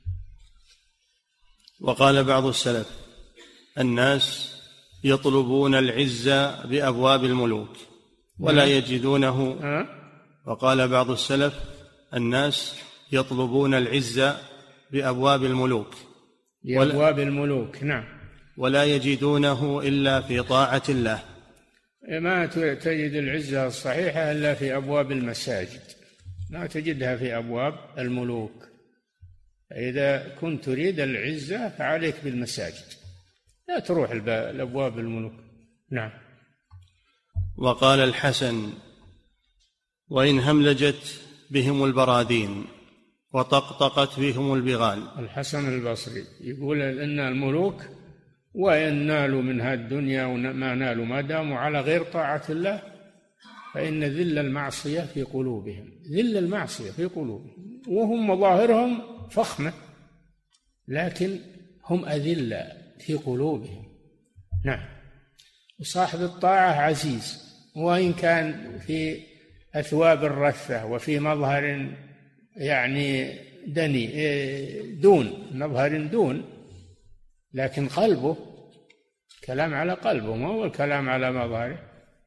وقال بعض السلف: الناس يطلبون العزة بأبواب الملوك ولا يجدونه. وقال بعض السلف: الناس يطلبون العزة بأبواب الملوك بأبواب الملوك. نعم. ولا يجدونه إلا في طاعة الله. ما تجد العزة الصحيحة إلا في أبواب المساجد، ما تجدها في أبواب الملوك. إذا كنت تريد العزة فعليك بالمساجد، لا تروح لأبواب الملوك. نعم. وقال الحسن: وإن هملجت بهم البراذين وطقطقت بهم البغال. الحسن البصري يقول إن الملوك وإن نالوا من هذه الدنيا وما نالوا ما داموا على غير طاعة الله فإن ذل المعصية في قلوبهم، ذل المعصية في قلوبهم، وهم مظاهرهم فخمة لكن هم أذلة في قلوبهم. نعم. وصاحب الطاعة عزيز وإن كان في أثواب الرثة وفي مظهر يعني دني دون مظهر دون، لكن قلبه كلام على قلبه ما هو الكلام على مظهره.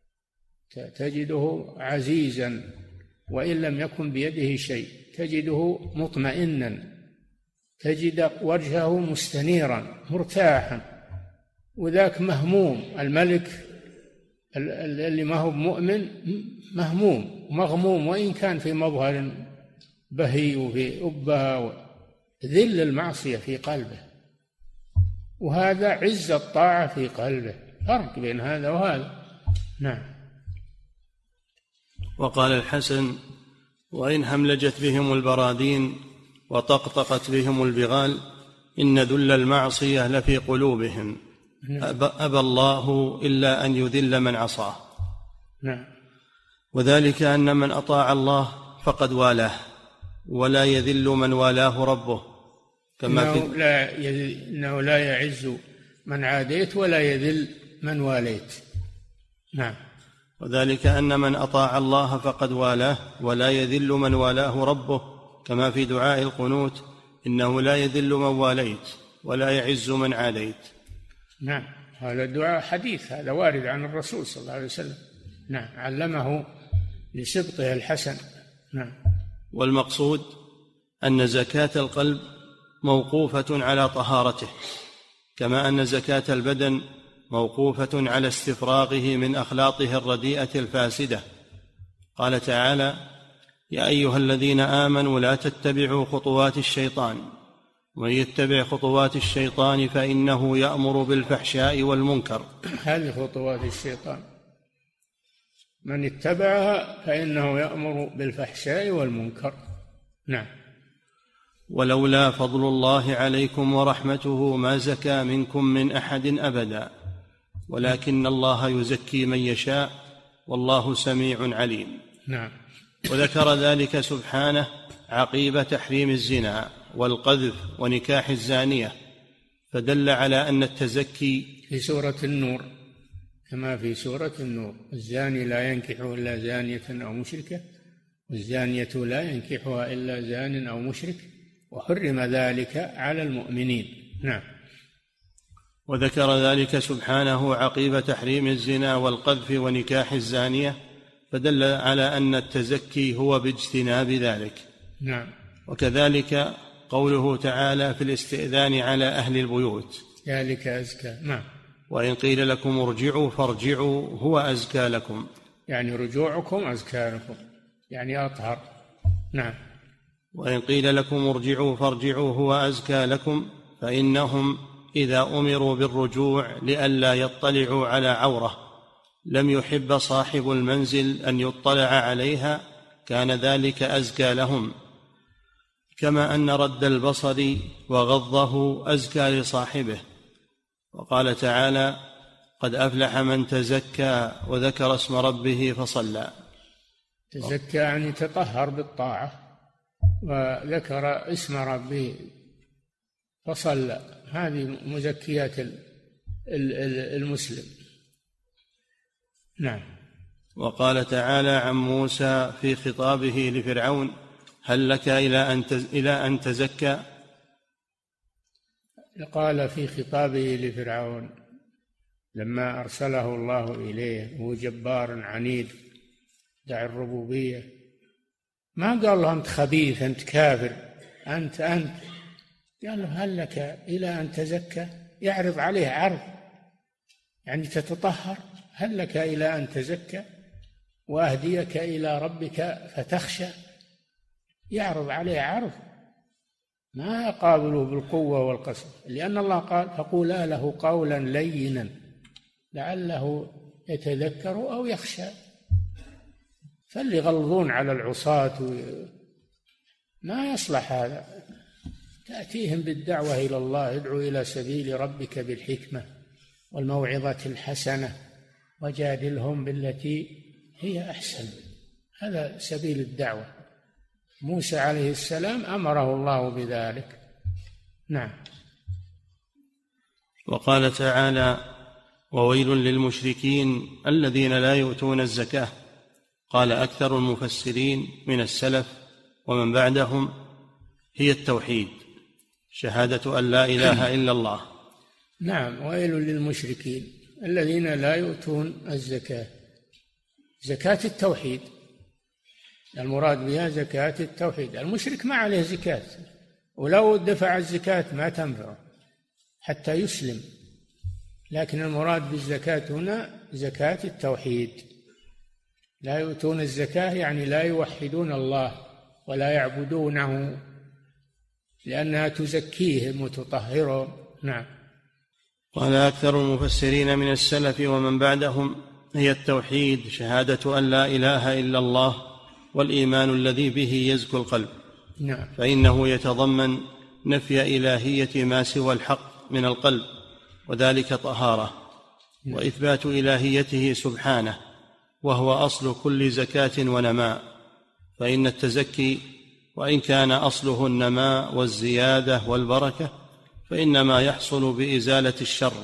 تجده عزيزا وإن لم يكن بيده شيء، تجده مطمئنا، تجد وجهه مستنيرا مرتاحا، وذاك مهموم. الملك اللي ما هو مؤمن مهموم ومغموم وإن كان في مظهر بهي وفي أبهة، ذل المعصية في قلبه، وهذا عز الطاعة في قلبه، فرق بين هذا وهذا. نعم. وقال الحسن: وإن هملجت بهم البراذين وطقطقت بهم البغال إن ذل المعصية لفي قلوبهم. أبى الله إلا أن يذل من عصاه. نعم. وذلك أن من أطاع الله فقد والاه ولا يذل من والاه ربه، كما إنه لا يعز من عاديت ولا يذل من واليت. نعم. وذلك أن من أطاع الله فقد والاه ولا يذل من والاه ربه، كما في دعاء القنوت: إنه لا يذل من واليت ولا يعز من عاديت. نعم. هذا الدعاء حديث، هذا وارد عن الرسول صلى الله عليه وسلم. نعم. علمه لسبطه الحسن. نعم. والمقصود أن زكاة القلب موقوفة على طهارته، كما أن زكاة البدن موقوفة على استفراغه من أخلاطه الرديئة الفاسدة. قال تعالى: يا أيها الذين آمنوا لا تتبعوا خطوات الشيطان، ومن يتبع خطوات الشيطان فإنه يأمر بالفحشاء والمنكر. هذه خطوات الشيطان، من اتبعها فإنه يأمر بالفحشاء والمنكر. نعم. ولولا فضل الله عليكم ورحمته ما زكى منكم من أحد أبدا، ولكن الله يزكي من يشاء والله سميع عليم. نعم. وذكر ذلك سبحانه عقيب تحريم الزنا والقذف ونكاح الزانية، فدل على أن التزكي في سورة النور، كما في سورة النور: الزاني لا ينكح إلا زانية أو مشركة، والزانية لا ينكحها إلا زان أو مشرك، وحرم ذلك على المؤمنين. نعم. وذكر ذلك سبحانه عقيب تحريم الزنا والقذف ونكاح الزانية، فدل على أن التزكي هو باجتناب ذلك. نعم. وكذلك قوله تعالى في الاستئذان على أهل البيوت: ذلك أزكى. نعم. وإن قيل لكم ارجعوا فارجعوا هو أزكى لكم، يعني رجوعكم أزكى لكم، يعني أطهر. نعم. وإن قيل لكم ارجعوا فارجعوا هو أزكى لكم فإنهم إذا أمروا بالرجوع لئلا يطلعوا على عورة لم يحب صاحب المنزل أن يطلع عليها كان ذلك أزكى لهم، كما أن رد البصر وغضه أزكى لصاحبه. وقال تعالى: قد أفلح من تزكى وذكر اسم ربه فصلى. تزكى يعني تطهر بالطاعة وذكر اسم ربه فصلى، هذه مزكيات المسلم. نعم. وقال تعالى عن موسى في خطابه لفرعون: هل لك إلى أن تزكى؟ قال في خطابه لفرعون لما أرسله الله إليه وهو جبار عنيد دع الربوبية، ما قال له أنت خبيث، أنت كافر، أنت قال له هل لك إلى أن تزكى؟ يعرض عليه عرض، يعني تتطهر. هل لك إلى أن تزكى وأهديك إلى ربك فتخشى؟ يعرض عليه عرض، ما يقابله بالقوة والقسوة، لأن الله قال: فقولا له قولا لينا لعله يتذكر أو يخشى. فاللي يغلظون على العصاة ما يصلح هذا. تأتيهم بالدعوة إلى الله: ادعو إلى سبيل ربك بالحكمة والموعظة الحسنة وجادلهم بالتي هي أحسن. هذا سبيل الدعوة. موسى عليه السلام أمره الله بذلك. نعم. وقال تعالى: وويل للمشركين الذين لا يؤتون الزكاة. قال أكثر المفسرين من السلف ومن بعدهم: هي التوحيد، شهادة أن لا إله إلا الله. نعم. ويل للمشركين الذين لا يؤتون الزكاة، زكاة التوحيد، المراد بها زكاة التوحيد. المشرك ما عليه زكاة، ولو دفع الزكاة ما تنفعه حتى يسلم، لكن المراد بالزكاة هنا زكاة التوحيد. لا يؤتون الزكاة يعني لا يوحدون الله ولا يعبدونه، لأنها تزكيهم وتطهرهم. نعم. قال أكثر المفسرين من السلف ومن بعدهم: هي التوحيد، شهادة أن لا إله إلا الله والإيمان الذي به يزكو القلب. نعم. فإنه يتضمن نفي إلهية ما سوى الحق من القلب، وذلك طهارة، وإثبات إلهيته سبحانه، وهو أصل كل زكاة ونماء. فإن التزكي وإن كان أصله النماء والزيادة والبركة فإنما يحصل بإزالة الشر.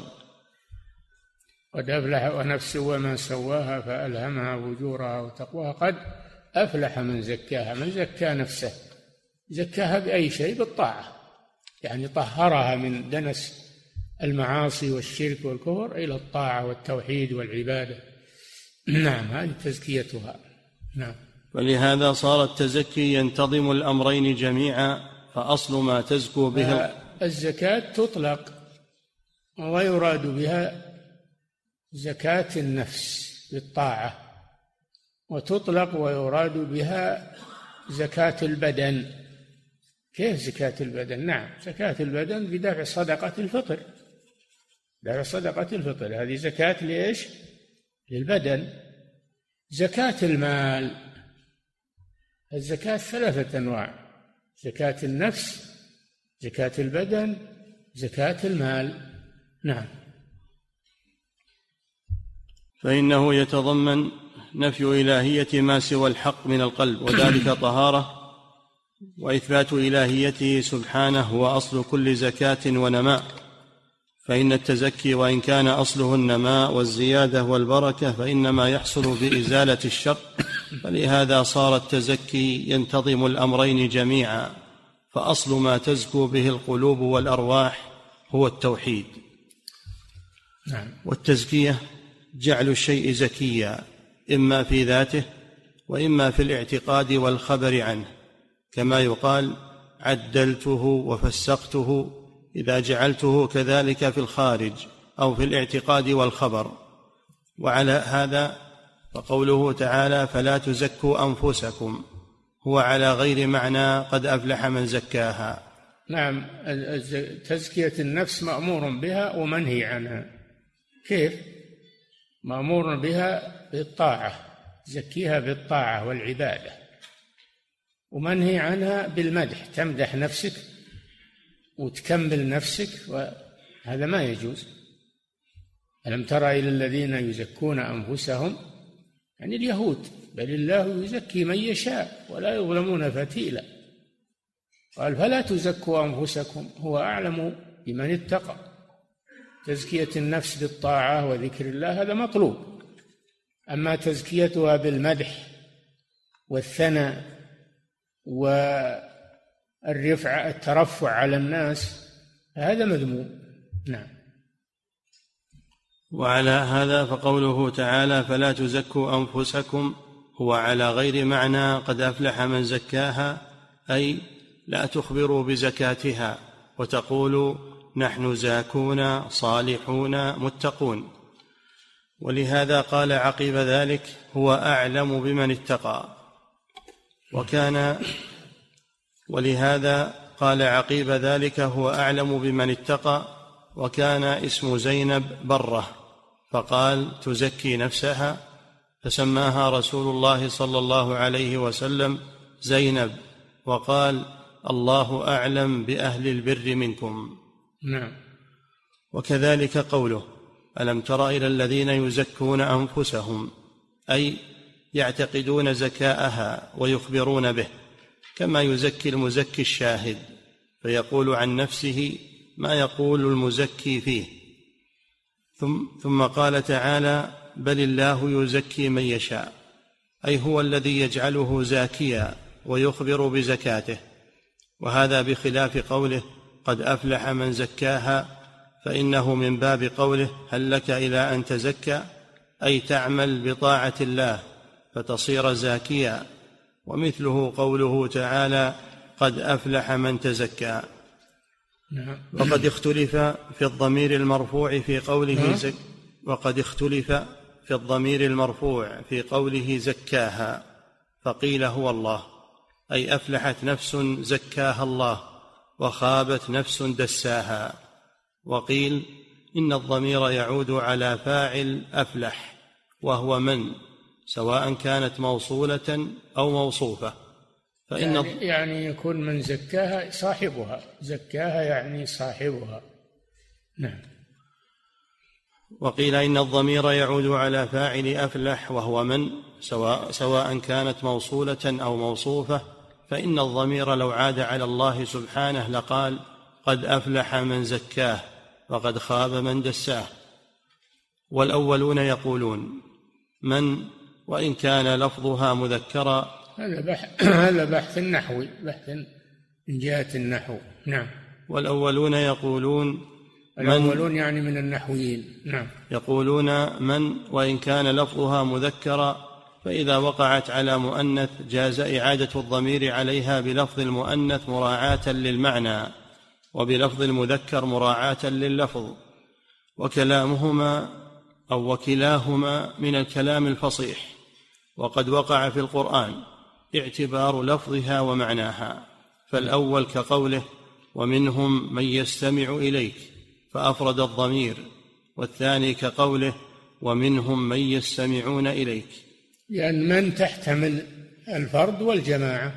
قد أفلح ونفس وما سواها فألهمها فجورها وتقواها. قد أفلح من زكاها، من زكى نفسه زكاها بأي شيء؟ بالطاعة، يعني طهرها من دنس المعاصي والشرك والكفر إلى الطاعة والتوحيد والعبادة. نعم، هذه تزكيتها. نعم. ولهذا صار التزكي ينتظم الأمرين جميعا، فأصل ما تزكو به الزكاة تطلق ويراد بها زكاة النفس بالطاعة، وتطلق ويراد بها زكاة البدن. كيف زكاة البدن؟ نعم، زكاة البدن بدفع صدقة الفطر، دفع صدقة الفطر هذه زكاة ليش؟ للبدن. زكاة المال، الزكاة 3 أنواع: زكاة النفس، زكاة البدن، زكاة المال. نعم. فإنه يتضمن نفي إلهية ما سوى الحق من القلب، وذلك طهارة، وإثبات إلهيته سبحانه هو أصل كل زكاة ونماء. فإن التزكي وإن كان أصله النماء والزيادة والبركة فإنما يحصل بإزالة الشر، فلهذا صار التزكي ينتظم الأمرين جميعا، فأصل ما تزكو به القلوب والأرواح هو التوحيد. نعم. والتزكية جعل الشيء زكيا، إما في ذاته وإما في الاعتقاد والخبر عنه، كما يقال: عدلته وفسقته، إذا جعلته كذلك في الخارج أو في الاعتقاد والخبر. وعلى هذا فقوله تعالى: فلا تزكوا أنفسكم، هو على غير معنى قد أفلح من زكاها، نعم، تزكية النفس مأمور بها ومنهي عنها. كيف؟ مأمور بها بالطاعة، زكيها بالطاعة والعبادة، ومنهي عنها بالمدح، تمدح نفسك وتكمل نفسك، وهذا ما يجوز. ألم ترى إلى الذين يزكون أنفسهم، يعني اليهود، بل الله يزكي من يشاء ولا يظلمون فتيلا. قال فلا تزكوا أنفسكم هو أعلم بمن اتقى. تزكية النفس بالطاعة وذكر الله هذا مطلوب، أما تزكيتها بالمدح والثناء الترفع على الناس هذا مذموم. نعم. وعلى هذا فقوله تعالى فلا تزكوا أنفسكم هو على غير معنى قد أفلح من زكاها، أي لا تخبروا بزكاتها وتقولوا نحن زاكون صالحون متقون. ولهذا قال عقب ذلك هو أعلم بمن اتقى. ولهذا قال عقيب ذلك هو أعلم بمن اتقى، وكان اسم زينب برة، فقال تزكي نفسها، فسماها رسول الله صلى الله عليه وسلم زينب، وقال الله أعلم بأهل البر منكم. نعم. وكذلك قوله ألم تر إلى الذين يزكون أنفسهم، أي يعتقدون زكاءها ويخبرون به، كما يزكي المزكي الشاهد فيقول عن نفسه ما يقول المزكي فيه. ثم قال تعالى بل الله يزكي من يشاء، أي هو الذي يجعله زاكيا ويخبر بزكاته. وهذا بخلاف قوله قد أفلح من زكاها، فإنه من باب قوله هل لك إلى أن تزكى، أي تعمل بطاعة الله فتصير زاكيا. ومثله قوله تعالى قد أفلح من تزكى. وقد اختلف في الضمير المرفوع في قوله زكاها، فقيل هو الله، أي أفلحت نفس زكاها الله وخابت نفس دساها. وقيل إن الضمير يعود على فاعل أفلح وهو من، سواء كانت موصولة أو موصوفة. يعني يكون من زكاها صاحبها، زكاها يعني صاحبها. نعم. وقيل إن الضمير يعود على فاعل أفلح وهو من، سواء كانت موصولة أو موصوفة، فإن الضمير لو عاد على الله سبحانه لقال قد أفلح من زكاه وقد خاب من دساه. والأولون يقولون من، وإن كان لفظها مذكرا. هذا بحث نحوي، بحث من جهة النحو. نعم. والأولون يقولون الأولون يعني من النحويين. نعم. يقولون من وإن كان لفظها مذكرا، فإذا وقعت على مؤنث جاز إعادة الضمير عليها بلفظ المؤنث مراعاة للمعنى، وبلفظ المذكر مراعاة لللفظ. وكلاهما من الكلام الفصيح، وقد وقع في القرآن اعتبار لفظها ومعناها. فالأول كقوله ومنهم من يستمع إليك فأفرد الضمير، والثاني كقوله ومنهم من يستمعون إليك، لأن من تحتمل الفرد والجماعة،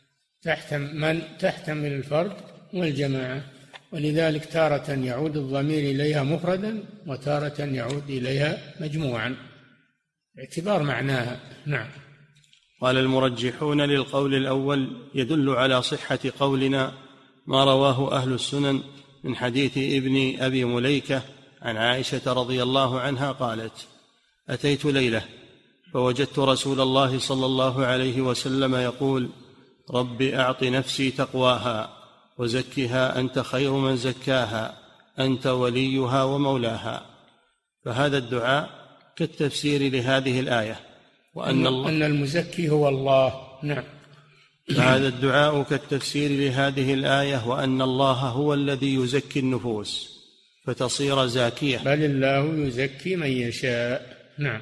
تحتمل الفرد والجماعة، ولذلك تارة يعود الضمير إليها مفردا وتارة يعود إليها مجموعا باعتبار معناها. نعم. قال المرجحون للقول الأول يدل على صحة قولنا ما رواه أهل السنن من حديث ابن أبي مليكة عن عائشة رضي الله عنها قالت أتيت ليلة فوجدت رسول الله صلى الله عليه وسلم يقول رب أعط نفسي تقواها وزكها أنت خير من زكاها أنت وليها ومولاها. فهذا الدعاء كالتفسير لهذه الآية، أن المزكي هو الله. نعم. فهذا الدعاء كالتفسير لهذه الآية، وأن الله هو الذي يزكي النفوس فتصير زاكية، بل الله يزكي من يشاء. نعم.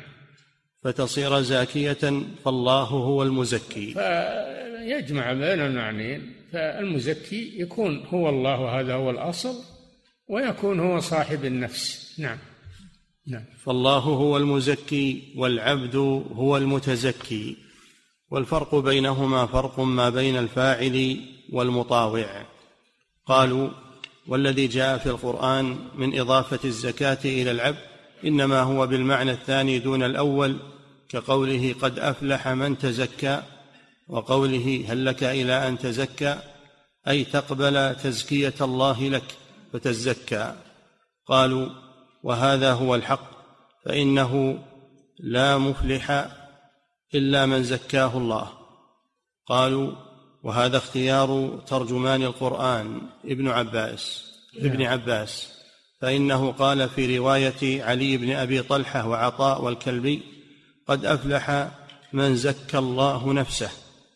فتصير زاكية، فالله هو المزكي. فيجمع بين المعنيين، فالمزكي يكون هو الله وهذا هو الأصل، ويكون هو صاحب النفس. نعم. فالله هو المزكي والعبد هو المتزكي، والفرق بينهما فرق ما بين الفاعل والمطاوع. قالوا: والذي جاء في القرآن من إضافة الزكاة إلى العبد إنما هو بالمعنى الثاني دون الأول، كقوله: قد أفلح من تزكى، وقوله: هل لك إلى أن تزكى، أي تقبل تزكية الله لك فتزكى. قالوا: وهذا هو الحق، فإنه لا مفلح إلا من زكاه الله. قالوا: وهذا اختيار ترجمان القرآن ابن عباس، فإنه قال في رواية علي بن أبي طلحة وعطاء والكلبي: قد أفلح من زكى الله نفسه.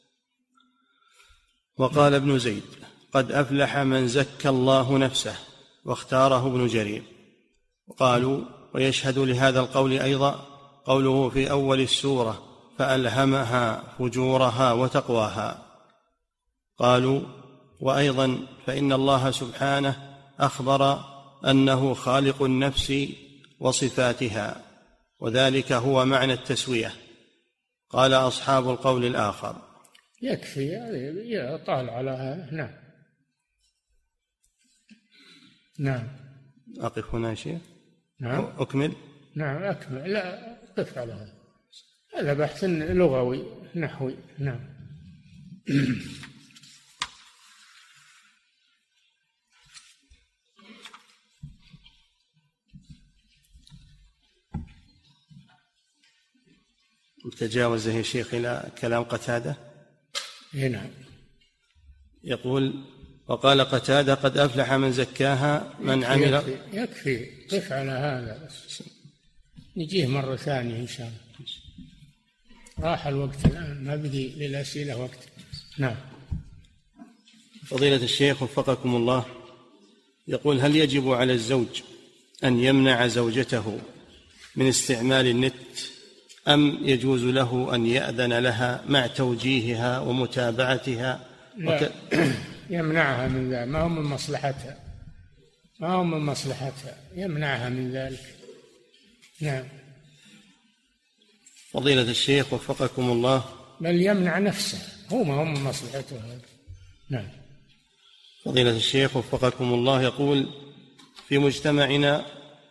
وقال ابن زيد: قد أفلح من زكى الله نفسه، واختاره ابن جرير. قالوا: ويشهد لهذا القول أيضا قوله في أول السورة: فألهمها فجورها وتقواها. قالوا: وأيضا فإن الله سبحانه أخبر أنه خالق النفس وصفاتها، وذلك هو معنى التسوية. قال أصحاب القول الآخر: يكفي يطال على هذا. نعم. أقف هنا شيء. نعم. أكمل. نعم أكمل. لا، قف على هذا. هذا بحث لغوي نحوي. نعم. تجاوزه يا شيخ إلى كلام قتادة. نعم. يقول: وقال قتادة: قد أفلح من زكاها من عمل. يكفي قف على هذا بس، نجيه مرة ثانية إن شاء الله. راح الوقت الآن، ما بدي للأسئلة وقت. نعم. فضيلة الشيخ وفقكم الله، يقول: هل يجب على الزوج أن يمنع زوجته من استعمال النت، أم يجوز له أن يأذن لها مع توجيهها ومتابعتها؟ لا، يمنعها من ذلك، ما هو من مصلحتها، يمنعها من ذلك. نعم. فضيلة الشيخ وفقكم الله، بل يمنع نفسه، هو ما هو من مصلحته هذا. نعم. فضيلة الشيخ وفقكم الله، يقول: في مجتمعنا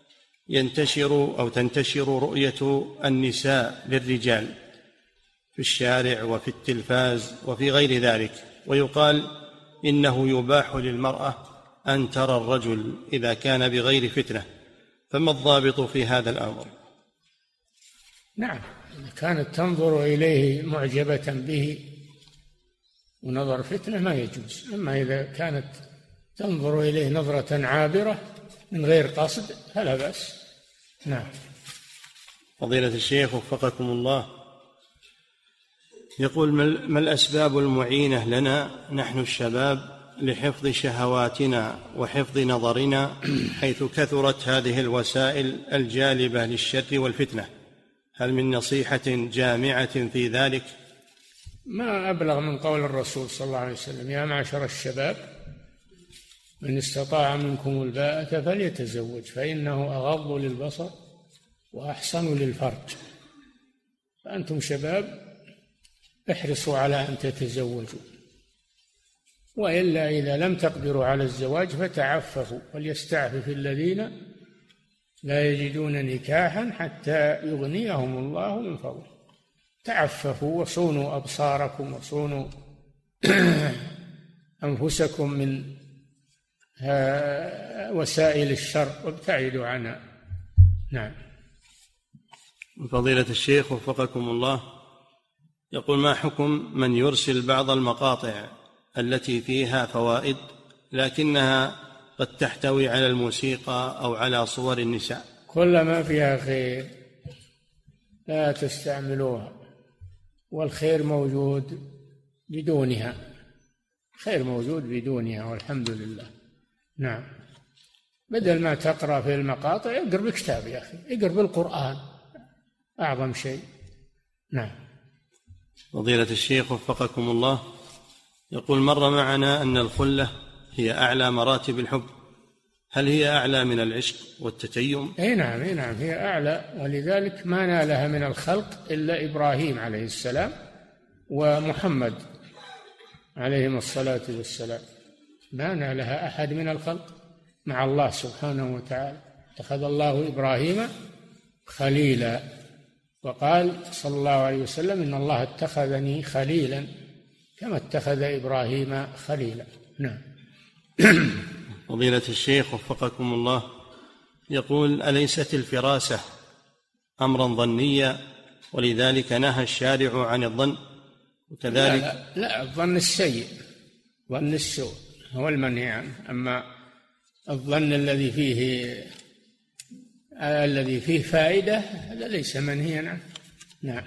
تنتشر رؤية النساء للرجال في الشارع وفي التلفاز وفي غير ذلك، ويقال إنه يباح للمرأة أن ترى الرجل إذا كان بغير فتنة، فما الضابط في هذا الأمر؟ نعم، إذا كانت تنظر إليه معجبة به ونظر فتنة ما يجوز، أما إذا كانت تنظر إليه نظرة عابرة من غير قصد فلا بأس. نعم. فضيلة الشيخ وفقكم الله، يقول: ما الأسباب المعينة لنا نحن الشباب لحفظ شهواتنا وحفظ نظرنا، حيث كثرت هذه الوسائل الجالبة للشر والفتنة؟ هل من نصيحة جامعة في ذلك؟ ما أبلغ من قول الرسول صلى الله عليه وسلم: يا معشر الشباب من استطاع منكم الباءة فليتزوج فإنه أغض للبصر وأحسن للفرج. فأنتم شباب احرصوا على أن تتزوجوا، وإلا إذا لم تقدروا على الزواج فتعففوا، وليستعفف الذين لا يجدون نكاحا حتى يغنيهم الله من فضله. تعففوا وصونوا أبصاركم وصونوا أنفسكم من وسائل الشر وابتعدوا عنها. نعم. فضيلة الشيخ وفقكم الله، يقول: ما حكم من يرسل بعض المقاطع التي فيها فوائد لكنها قد تحتوي على الموسيقى أو على صور النساء؟ كل ما فيها خير لا تستعملوها، والخير موجود بدونها، خير موجود بدونها والحمد لله. نعم. بدل ما تقرأ في المقاطع اقرأ بكتاب يا أخي، اقرأ بالقرآن أعظم شيء. نعم. فضيلة الشيخ وفقكم الله، يقول مر معنا أن الخلة هي أعلى مراتب الحب، هل هي أعلى من العشق والتتيم؟ نعم هي أعلى، ولذلك ما نالها من الخلق إلا إبراهيم عليه السلام ومحمد عليهم الصلاة والسلام، ما نالها أحد من الخلق مع الله سبحانه وتعالى. اتخذ الله إبراهيم خليلا، وقال صلى الله عليه وسلم إن الله اتخذني خليلا كما اتخذ إبراهيم خليلا. نعم. فضيلة الشيخ وفقكم الله، يقول أليست الفراسة أمرا ظنيا ولذلك نهى الشارع عن الظن؟ وكذلك لا الظن السيء، ظن السوء هو المنهي عنه، أما الظن الذي فيه فائدة هذا ليس منهيا عنه. نعم.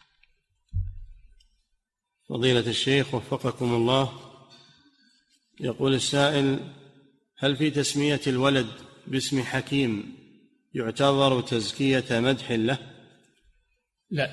فضيلة الشيخ وفقكم الله، يقول السائل هل في تسمية الولد باسم حكيم يعتبر تزكية مدح له؟ لا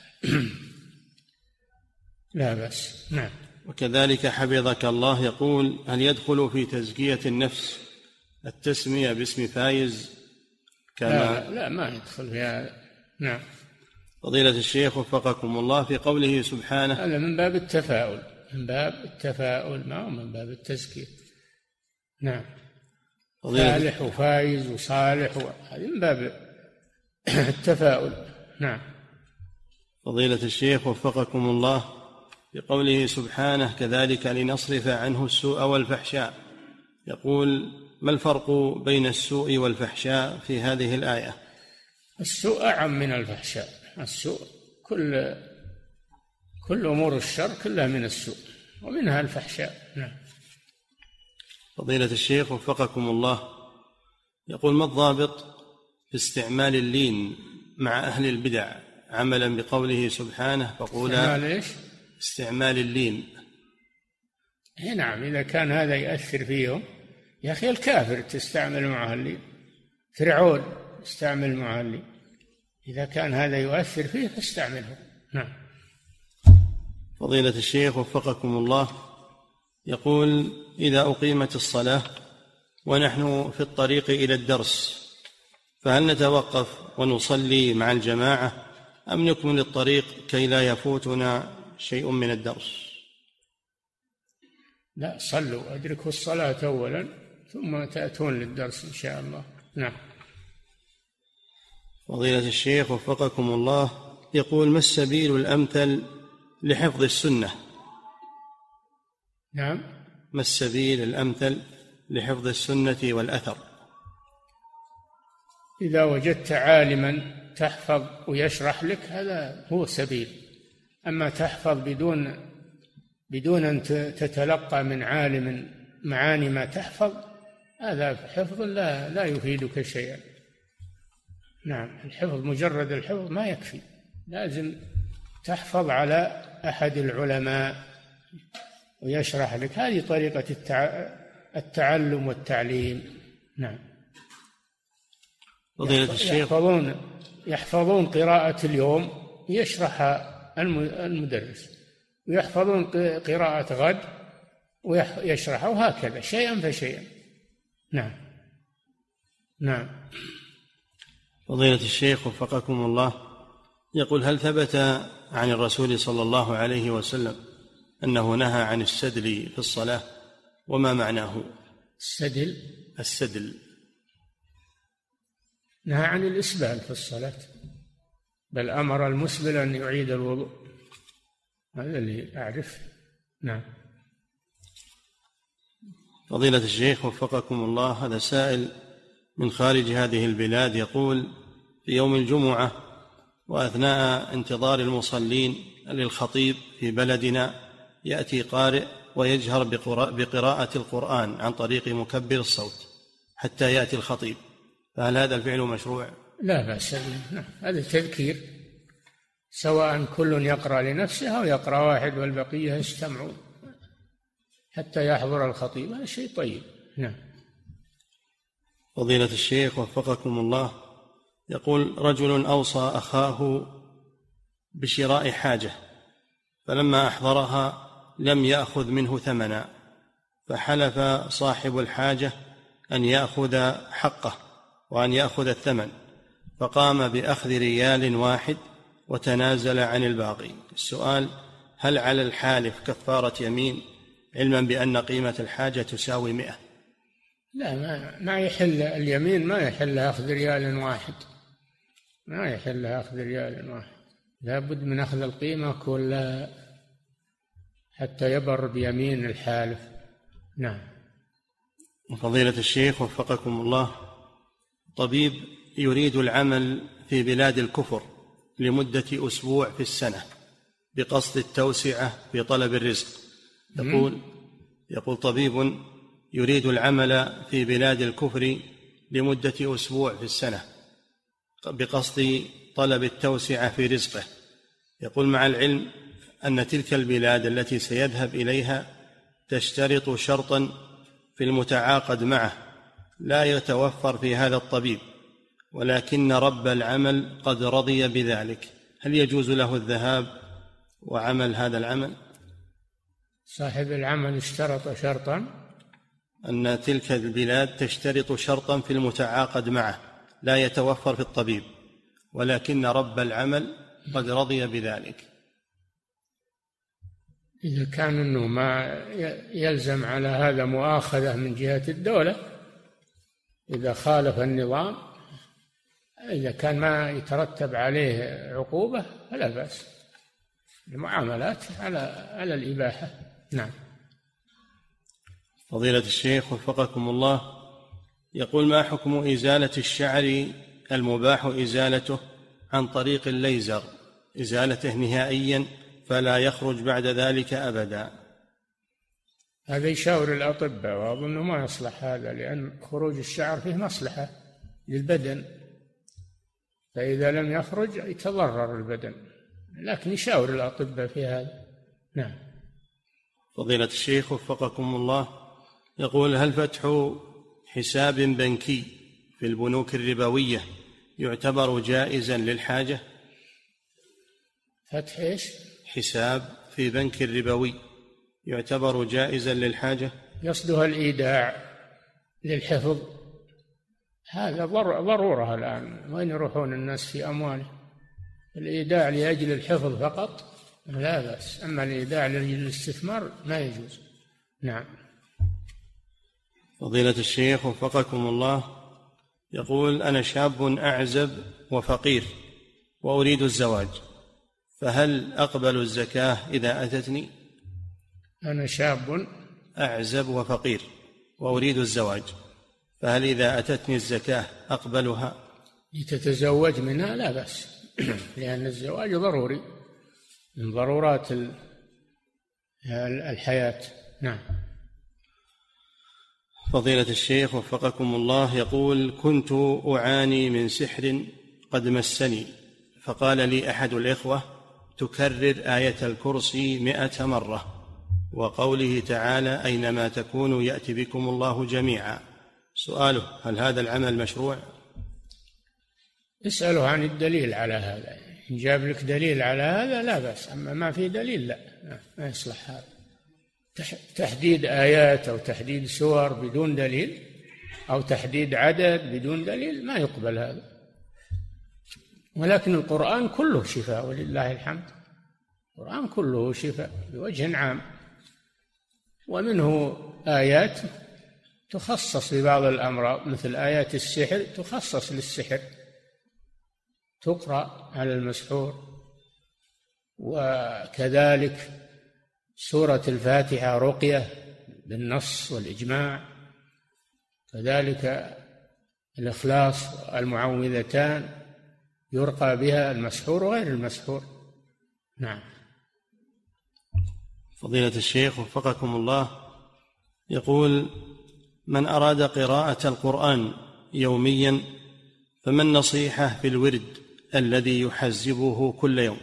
لا بأس. نعم. وكذلك حفظك الله يقول هل يدخل في تزكية النفس التسمية باسم فايز كما؟ لا ما يدخل في هذا. نعم. فضيلة الشيخ وفقكم الله، في قوله سبحانه هذا من باب التفاؤل، من باب التفاؤل ما هو من باب التزكية. نعم. فالح وفايز وصالح هذه من باب التفاؤل. نعم. فضيلة الشيخ وفقكم الله، بقوله سبحانه كذلك لنصرف عنه السوء والفحشاء، يقول ما الفرق بين السوء والفحشاء في هذه الآية؟ السوء أعم من الفحشاء، السوء كل أمور الشر كلها من السوء ومنها الفحشاء. نعم. فضيلة الشيخ وفقكم الله، يقول ما الضابط في استعمال اللين مع أهل البدع عملا بقوله سبحانه فقولا استعمال اللين؟ نعم، إذا كان هذا يؤثر فيهم، يا أخي الكافر تستعمل معه اللين، فرعون استعمل معه اللين، إذا كان هذا يؤثر فيه فاستعمله. نعم. فضيلة الشيخ وفقكم الله، يقول إذا أقيمت الصلاة ونحن في الطريق إلى الدرس فهل نتوقف ونصلي مع الجماعة أم نكمل الطريق كي لا يفوتنا شيء من الدرس؟ لا، صلوا أدركوا الصلاة أولا ثم تأتون للدرس إن شاء الله. نعم. فضيلة الشيخ وفقكم الله، يقول ما السبيل الأمثل لحفظ السنة؟ نعم. ما السبيل الأمثل لحفظ السنة والأثر؟ إذا وجدت عالما تحفظ ويشرح لك هذا هو سبيل، أما تحفظ بدون أن تتلقى من عالم معاني ما تحفظ، هذا حفظ لا يفيدك شيئا. نعم. الحفظ مجرد الحفظ ما يكفي، لازم تحفظ على أحد العلماء ويشرح لك، هذه طريقة التعلم والتعليم. نعم. فضيلة الشيخ يحفظون قراءة اليوم يشرحها المدرس، ويحفظون قراءة غد ويشرحها، وهكذا شيئا فشيئا. نعم. نعم. فضيلة الشيخ وفقكم الله، يقول هل ثبت عن الرسول صلى الله عليه وسلم أنه نهى عن السدل في الصلاة؟ وما معناه السدل؟ نهى عن الإسبال في الصلاة، بل أمر المسبل أن يعيد الوضوء، هذا اللي أعرف. نعم. فضيلة الشيخ وفقكم الله، هذا سائل من خارج هذه البلاد، يقول في يوم الجمعة وأثناء انتظار المصلين للخطيب في بلدنا يأتي قارئ ويجهر بقراءة القرآن عن طريق مكبر الصوت حتى يأتي الخطيب، فهل هذا الفعل مشروع؟ لا بأس به، هذا تذكير، سواء كل يقرأ لنفسه أو يقرأ واحد والبقية يستمعون حتى يحضر الخطيب، هذا شيء طيب. نعم. فضيلة الشيخ وفقكم الله، يقول رجل أوصى أخاه بشراء حاجة، فلما أحضرها لم يأخذ منه ثمنا، فحلف صاحب الحاجة أن يأخذ حقه وأن يأخذ الثمن، فقام بأخذ ريال واحد وتنازل عن الباقي. السؤال: هل على الحالف كفارة يمين علما بأن قيمة الحاجة تساوي 100؟ لا، ما يحل اليمين، ما يحل أخذ ريال واحد، ما يحل أخذ ريال واحد، لا بد من أخذ القيمة كلها حتى يبر بيمين الحالف. نعم. فضيلة الشيخ وفقكم الله، طبيب يريد العمل في بلاد الكفر لمدة أسبوع في السنة بقصد التوسعة في طلب الرزق. يقول طبيب يريد العمل في بلاد الكفر لمدة أسبوع في السنة بقصد طلب التوسعة في رزقه. يقول: مع العلم أن تلك البلاد التي سيذهب إليها تشترط شرطا في المتعاقد معه لا يتوفر في هذا الطبيب، ولكن رب العمل قد رضي بذلك، هل يجوز له الذهاب وعمل هذا العمل؟ صاحب العمل اشترط شرطا، أن تلك البلاد تشترط شرطا في المتعاقد معه لا يتوفر في الطبيب، ولكن رب العمل قد رضي بذلك. إذا كان أنه ما يلزم على هذا مؤاخذة من جهة الدولة، إذا خالف النظام، إذا كان ما يترتب عليه عقوبة فلا بأس، المعاملات على الإباحة. نعم. فضيلة الشيخ وفقكم الله، يقول: ما حكم إزالة الشعر المباح إزالته عن طريق الليزر، إزالته نهائيا فلا يخرج بعد ذلك أبدا؟ هذا يشاور الأطباء، وأظنه ما يصلح هذا، لأن خروج الشعر فيه مصلحة للبدن، فإذا لم يخرج يتضرر البدن، لكن يشاور الأطباء في هذا. نعم. فضيلة الشيخ وفقكم الله، يقول: هل فتح حساب بنكي في البنوك الربوية يعتبر جائزا للحاجة؟ فتح إيش؟ حساب في بنك ربوي يعتبر جائزا للحاجة؟ يصدها الإيداع للحفظ، هذا ضرورة الآن، وين يروحون الناس في أمواله؟ الإيداع لأجل الحفظ فقط لا بأس، أما الإيداع لأجل الاستثمار ما يجوز. نعم. فضيلة الشيخ وفقكم الله، يقول: أنا شاب أعزب وفقير وأريد الزواج، فهل أقبل الزكاة إذا أتتني؟ أنا شاب أعزب وفقير وأريد الزواج، فهل إذا أتتني الزكاة أقبلها؟ لتتزوج منها لا بأس لأن الزواج ضروري من ضرورات الحياة. نعم. فضيلة الشيخ وفقكم الله، يقول: كنت أعاني من سحر قد مسني، فقال لي أحد الإخوة: تكرر آية الكرسي 100 مرة، وقوله تعالى: أينما تكونوا يأتي بكم الله جميعا. سؤاله: هل هذا العمل مشروع؟ اسأله عن الدليل على هذا، إن جاب لك دليل على هذا لا بأس، أما ما في دليل لا، ما يصلح هذا. تحديد آيات أو تحديد سور بدون دليل أو تحديد عدد بدون دليل ما يقبل هذا. ولكن القرآن كله شفاء ولله الحمد، القرآن كله شفاء بوجه عام، ومنه آيات تخصص لبعض الأمراض، مثل آيات السحر تخصص للسحر، تقرأ على المسحور. وكذلك سورة الفاتحة رقية بالنص والإجماع، كذلك الإخلاص، المعوذتان يرقى بها المسحور وغير المسحور. نعم. فضيلة الشيخ وفقكم الله، يقول: من أراد قراءة القرآن يوميا فما النصيحة في الورد الذي يحزبه كل يوم؟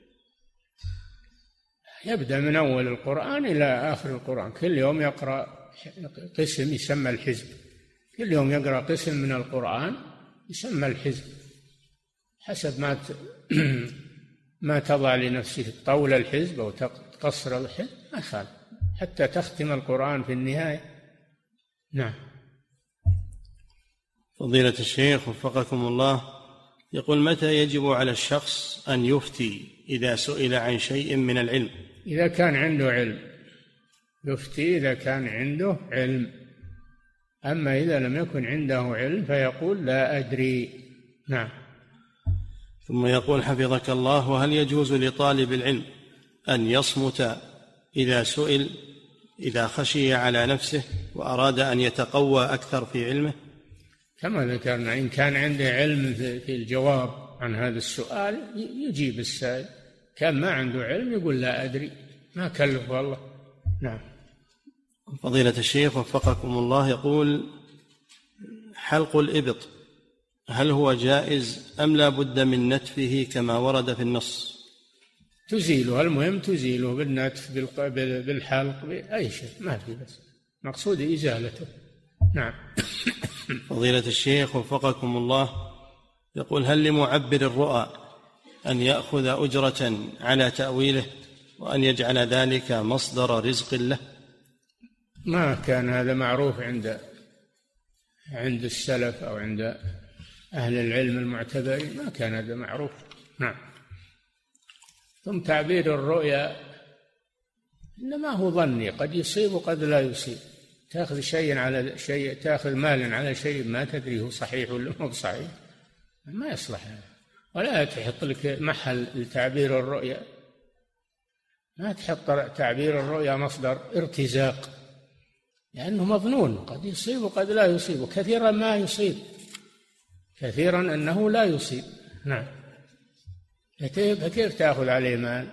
يبدأ من أول القرآن إلى آخر القرآن، كل يوم يقرأ قسم يسمى الحزب، كل يوم يقرأ قسم من القرآن يسمى الحزب، حسب ما تضع لنفسك طول الحزب أو وتقصر الحج ما يخالف، حتى تختم القرآن في النهاية. نعم. فضيلة الشيخ وفقكم الله، يقول: متى يجب على الشخص أن يفتي إذا سئل عن شيء من العلم؟ إذا كان عنده علم يفتي، إذا كان عنده علم. أما إذا لم يكن عنده علم فيقول لا أدري. نعم. ثم يقول حفظك الله: وهل يجوز لطالب العلم أن يصمت إذا سئل، إذا خشي على نفسه وأراد أن يتقوى أكثر في علمه؟ كما ذكرنا، إن كان عنده علم في الجواب عن هذا السؤال يجيب السائل، كان ما عنده علم يقول لا أدري، ما كلف والله. نعم. فضيلة الشيخ وفقكم الله، يقول: حلق الإبط هل هو جائز أم لا بد من نتفه كما ورد في النص؟ تزيله، المهم تزيله بالنتف بالحلق بأي شيء، ما في، بس مقصود إزالته. نعم. فضيلة الشيخ وفقكم الله، يقول: هل لمعبر الرؤى أن يأخذ أجرة على تأويله وأن يجعل ذلك مصدر رزق له؟ ما كان هذا معروف عند السلف أو عند أهل العلم المعتبرين، ما كان هذا معروف. نعم. ثم تعبير الرؤيا إنما هو ظني، قد يصيب وقد لا يصيب. تأخذ شيء على شيء، تأخذ مالا على شيء ما تدري هو صحيح ولا مو صحيح، ما يصلح هذا. ولا تحط لك محل لتعبير الرؤيا، ما تحط تعبير الرؤيا مصدر ارتزاق، لأنه مظنون، قد يصيب وقد لا يصيب، وكثيرا ما يصيب، كثيرا أنه لا يصيب. نعم. فكيف تأخذ عليه مال؟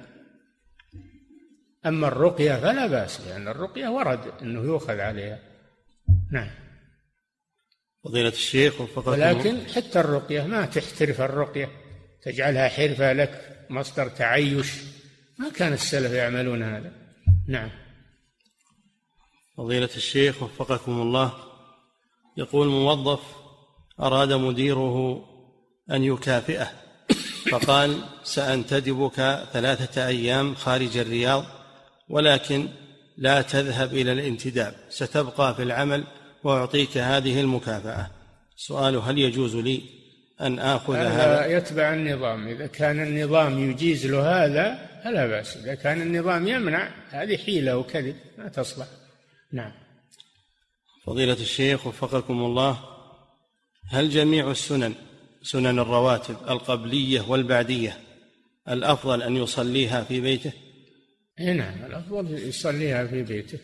أما الرقية فلا بأس، لأن الرقية ورد أنه يؤخذ عليها. نعم. فضيلة الشيخ وفقكم، ولكن حتى الرقية ما تحترف الرقية، تجعلها حرفة لك، مصدر تعيش، ما كان السلف يعملون هذا. نعم. فضيلة الشيخ وفقكم الله، يقول: موظف أراد مديره أن يكافئه فقال: سأنتدبك 3 أيام خارج الرياض، ولكن لا تذهب إلى الانتداب، ستبقى في العمل وأعطيك هذه المكافأة. سؤال: هل يجوز لي أن آخذ هذا؟ يتبع النظام، إذا كان النظام يجيز له هذا فلا بأس، إذا كان النظام يمنع هذه حيلة وكذب ما تصلح. نعم. فضيلة الشيخ وفقكم الله، هل جميع السنن، سنن الرواتب القبلية والبعدية، الأفضل أن يصليها في بيته؟ نعم، الأفضل يصليها في بيته،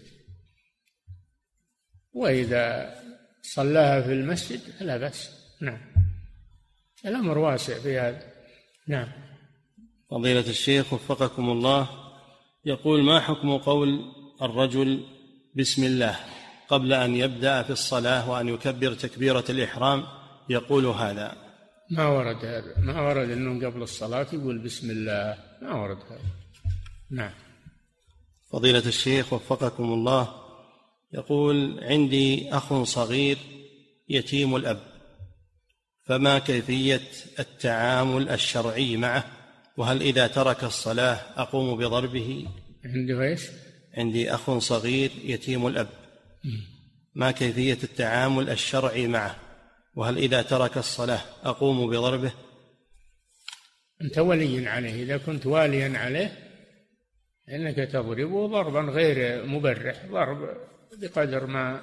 وإذا صلاها في المسجد فلا بأس. نعم. الأمر واسع في هذا. نعم. فضيلة الشيخ وفقكم الله، يقول: ما حكم قول الرجل بسم الله قبل أن يبدأ في الصلاة وأن يكبر تكبيرة الإحرام يقول هذا؟ ما ورد هذا، ما ورد أنه قبل الصلاة يقول بسم الله، ما ورد هذا. نعم. فضيلة الشيخ وفقكم الله، يقول: عندي أخ صغير يتيم الأب، فما كيفية التعامل الشرعي معه؟ وهل إذا ترك الصلاة أقوم بضربه؟ عندي أخ صغير يتيم الأب، ما كيفية التعامل الشرعي معه؟ وهل إذا ترك الصلاة أقوم بضربه؟ أنت ولي عليه، إذا كنت واليا عليه إنك تضربه ضربا غير مبرح، ضرب بقدر ما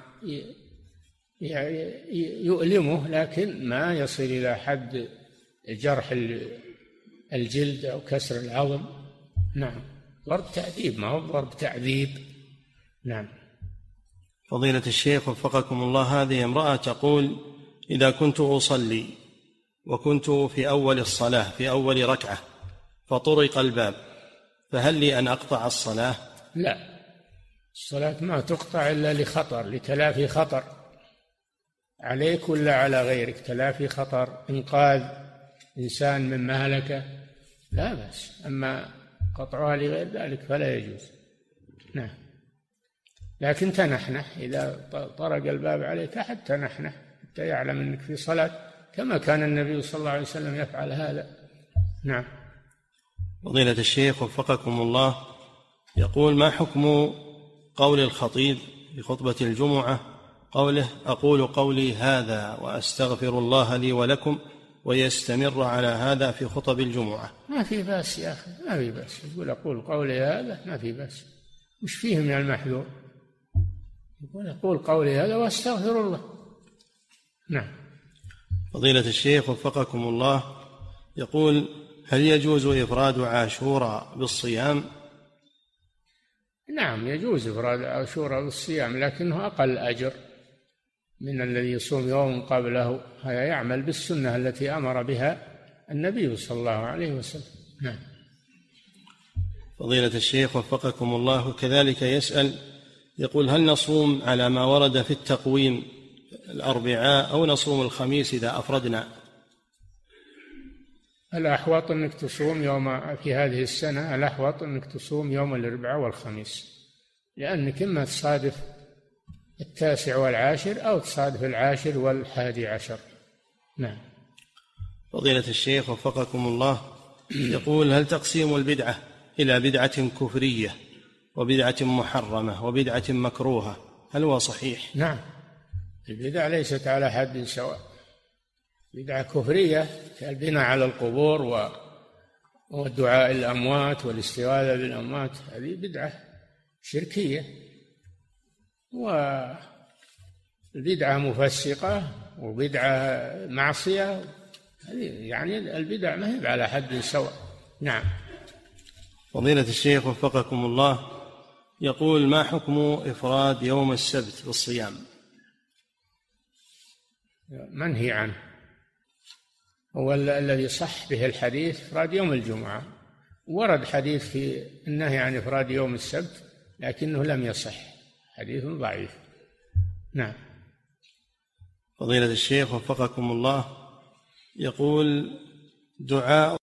يؤلمه، لكن ما يصل إلى حد جرح الجلد أو كسر العظم. نعم. ضرب تأديب، ما هو ضرب تعذيب. نعم. فضيلة الشيخ وفقكم الله، هذه امرأة تقول: إذا كنت أصلي وكنت في أول الصلاة في أول ركعة فطرق الباب، فهل لي أن أقطع الصلاة؟ لا، الصلاة ما تقطع إلا لخطر، لتلافي خطر عليك ولا على غيرك، تلافي خطر، إنقاذ إنسان من مهلكة، لا بأس. أما قطعها لغير ذلك فلا يجوز. نعم. لكن تنحنح، إذا طرق الباب عليك أحد تنحنح حتى يعلم أنك في صلاة، كما كان النبي صلى الله عليه وسلم يفعل هذا. نعم. فضيلة الشيخ وفقكم الله، يقول: ما حكم قول الخطيب في خطبة الجمعة قوله: أقول قولي هذا وأستغفر الله لي ولكم، ويستمر على هذا في خطب الجمعة؟ ما في بأس يا أخي، ما في بأس، يقول أقول قولي هذا، ما في بأس. وش فيه من المحذور؟ يقول أقول قولي هذا وأستغفر الله. نعم. فضيلة الشيخ وفقكم الله، يقول: هل يجوز إفراد عاشوراء بالصيام؟ نعم، يجوز إفراد عاشوراء بالصيام، لكنه أقل أجر من الذي يصوم يوم قبله. هذا يعمل بالسنة التي أمر بها النبي صلى الله عليه وسلم. نعم. فضيلة الشيخ وفقكم الله كذلك يسأل، يقول: هل نصوم على ما ورد في التقويم الأربعاء أو نصوم الخميس إذا أفردنا؟ الأحوط أنك تصوم يوم، في هذه السنة الأحوط أنك تصوم يوم الأربعاء والخميس، لأنك إما تصادف 9 والعاشر أو تصادف 10 والحادي-عشر. نعم. فضيلة الشيخ وفقكم الله، يقول: هل تقسيم البدعة إلى بدعة كفرية وبدعة محرمة وبدعة مكروهة هل هو صحيح؟ نعم، البدع ليست على حد سواء. بدعة كفرية كالبناء على القبور والدعاء الأموات والاستغاثة بالأموات، هذه بدعة شركية. والبدعة مفسقة وبدعة معصية، يعني البدع ما هي على حد سواء. نعم. فضيلة الشيخ وفقكم الله، يقول: ما حكم إفراد يوم السبت بالصيام؟ منهي عنه، هو الذي صح به الحديث إفراد يوم الجمعة. ورد حديث في النهي عن إفراد يوم السبت لكنه لم يصح، حديث ضعيف. نعم. فضيلة الشيخ وفقكم الله، يقول: دعاء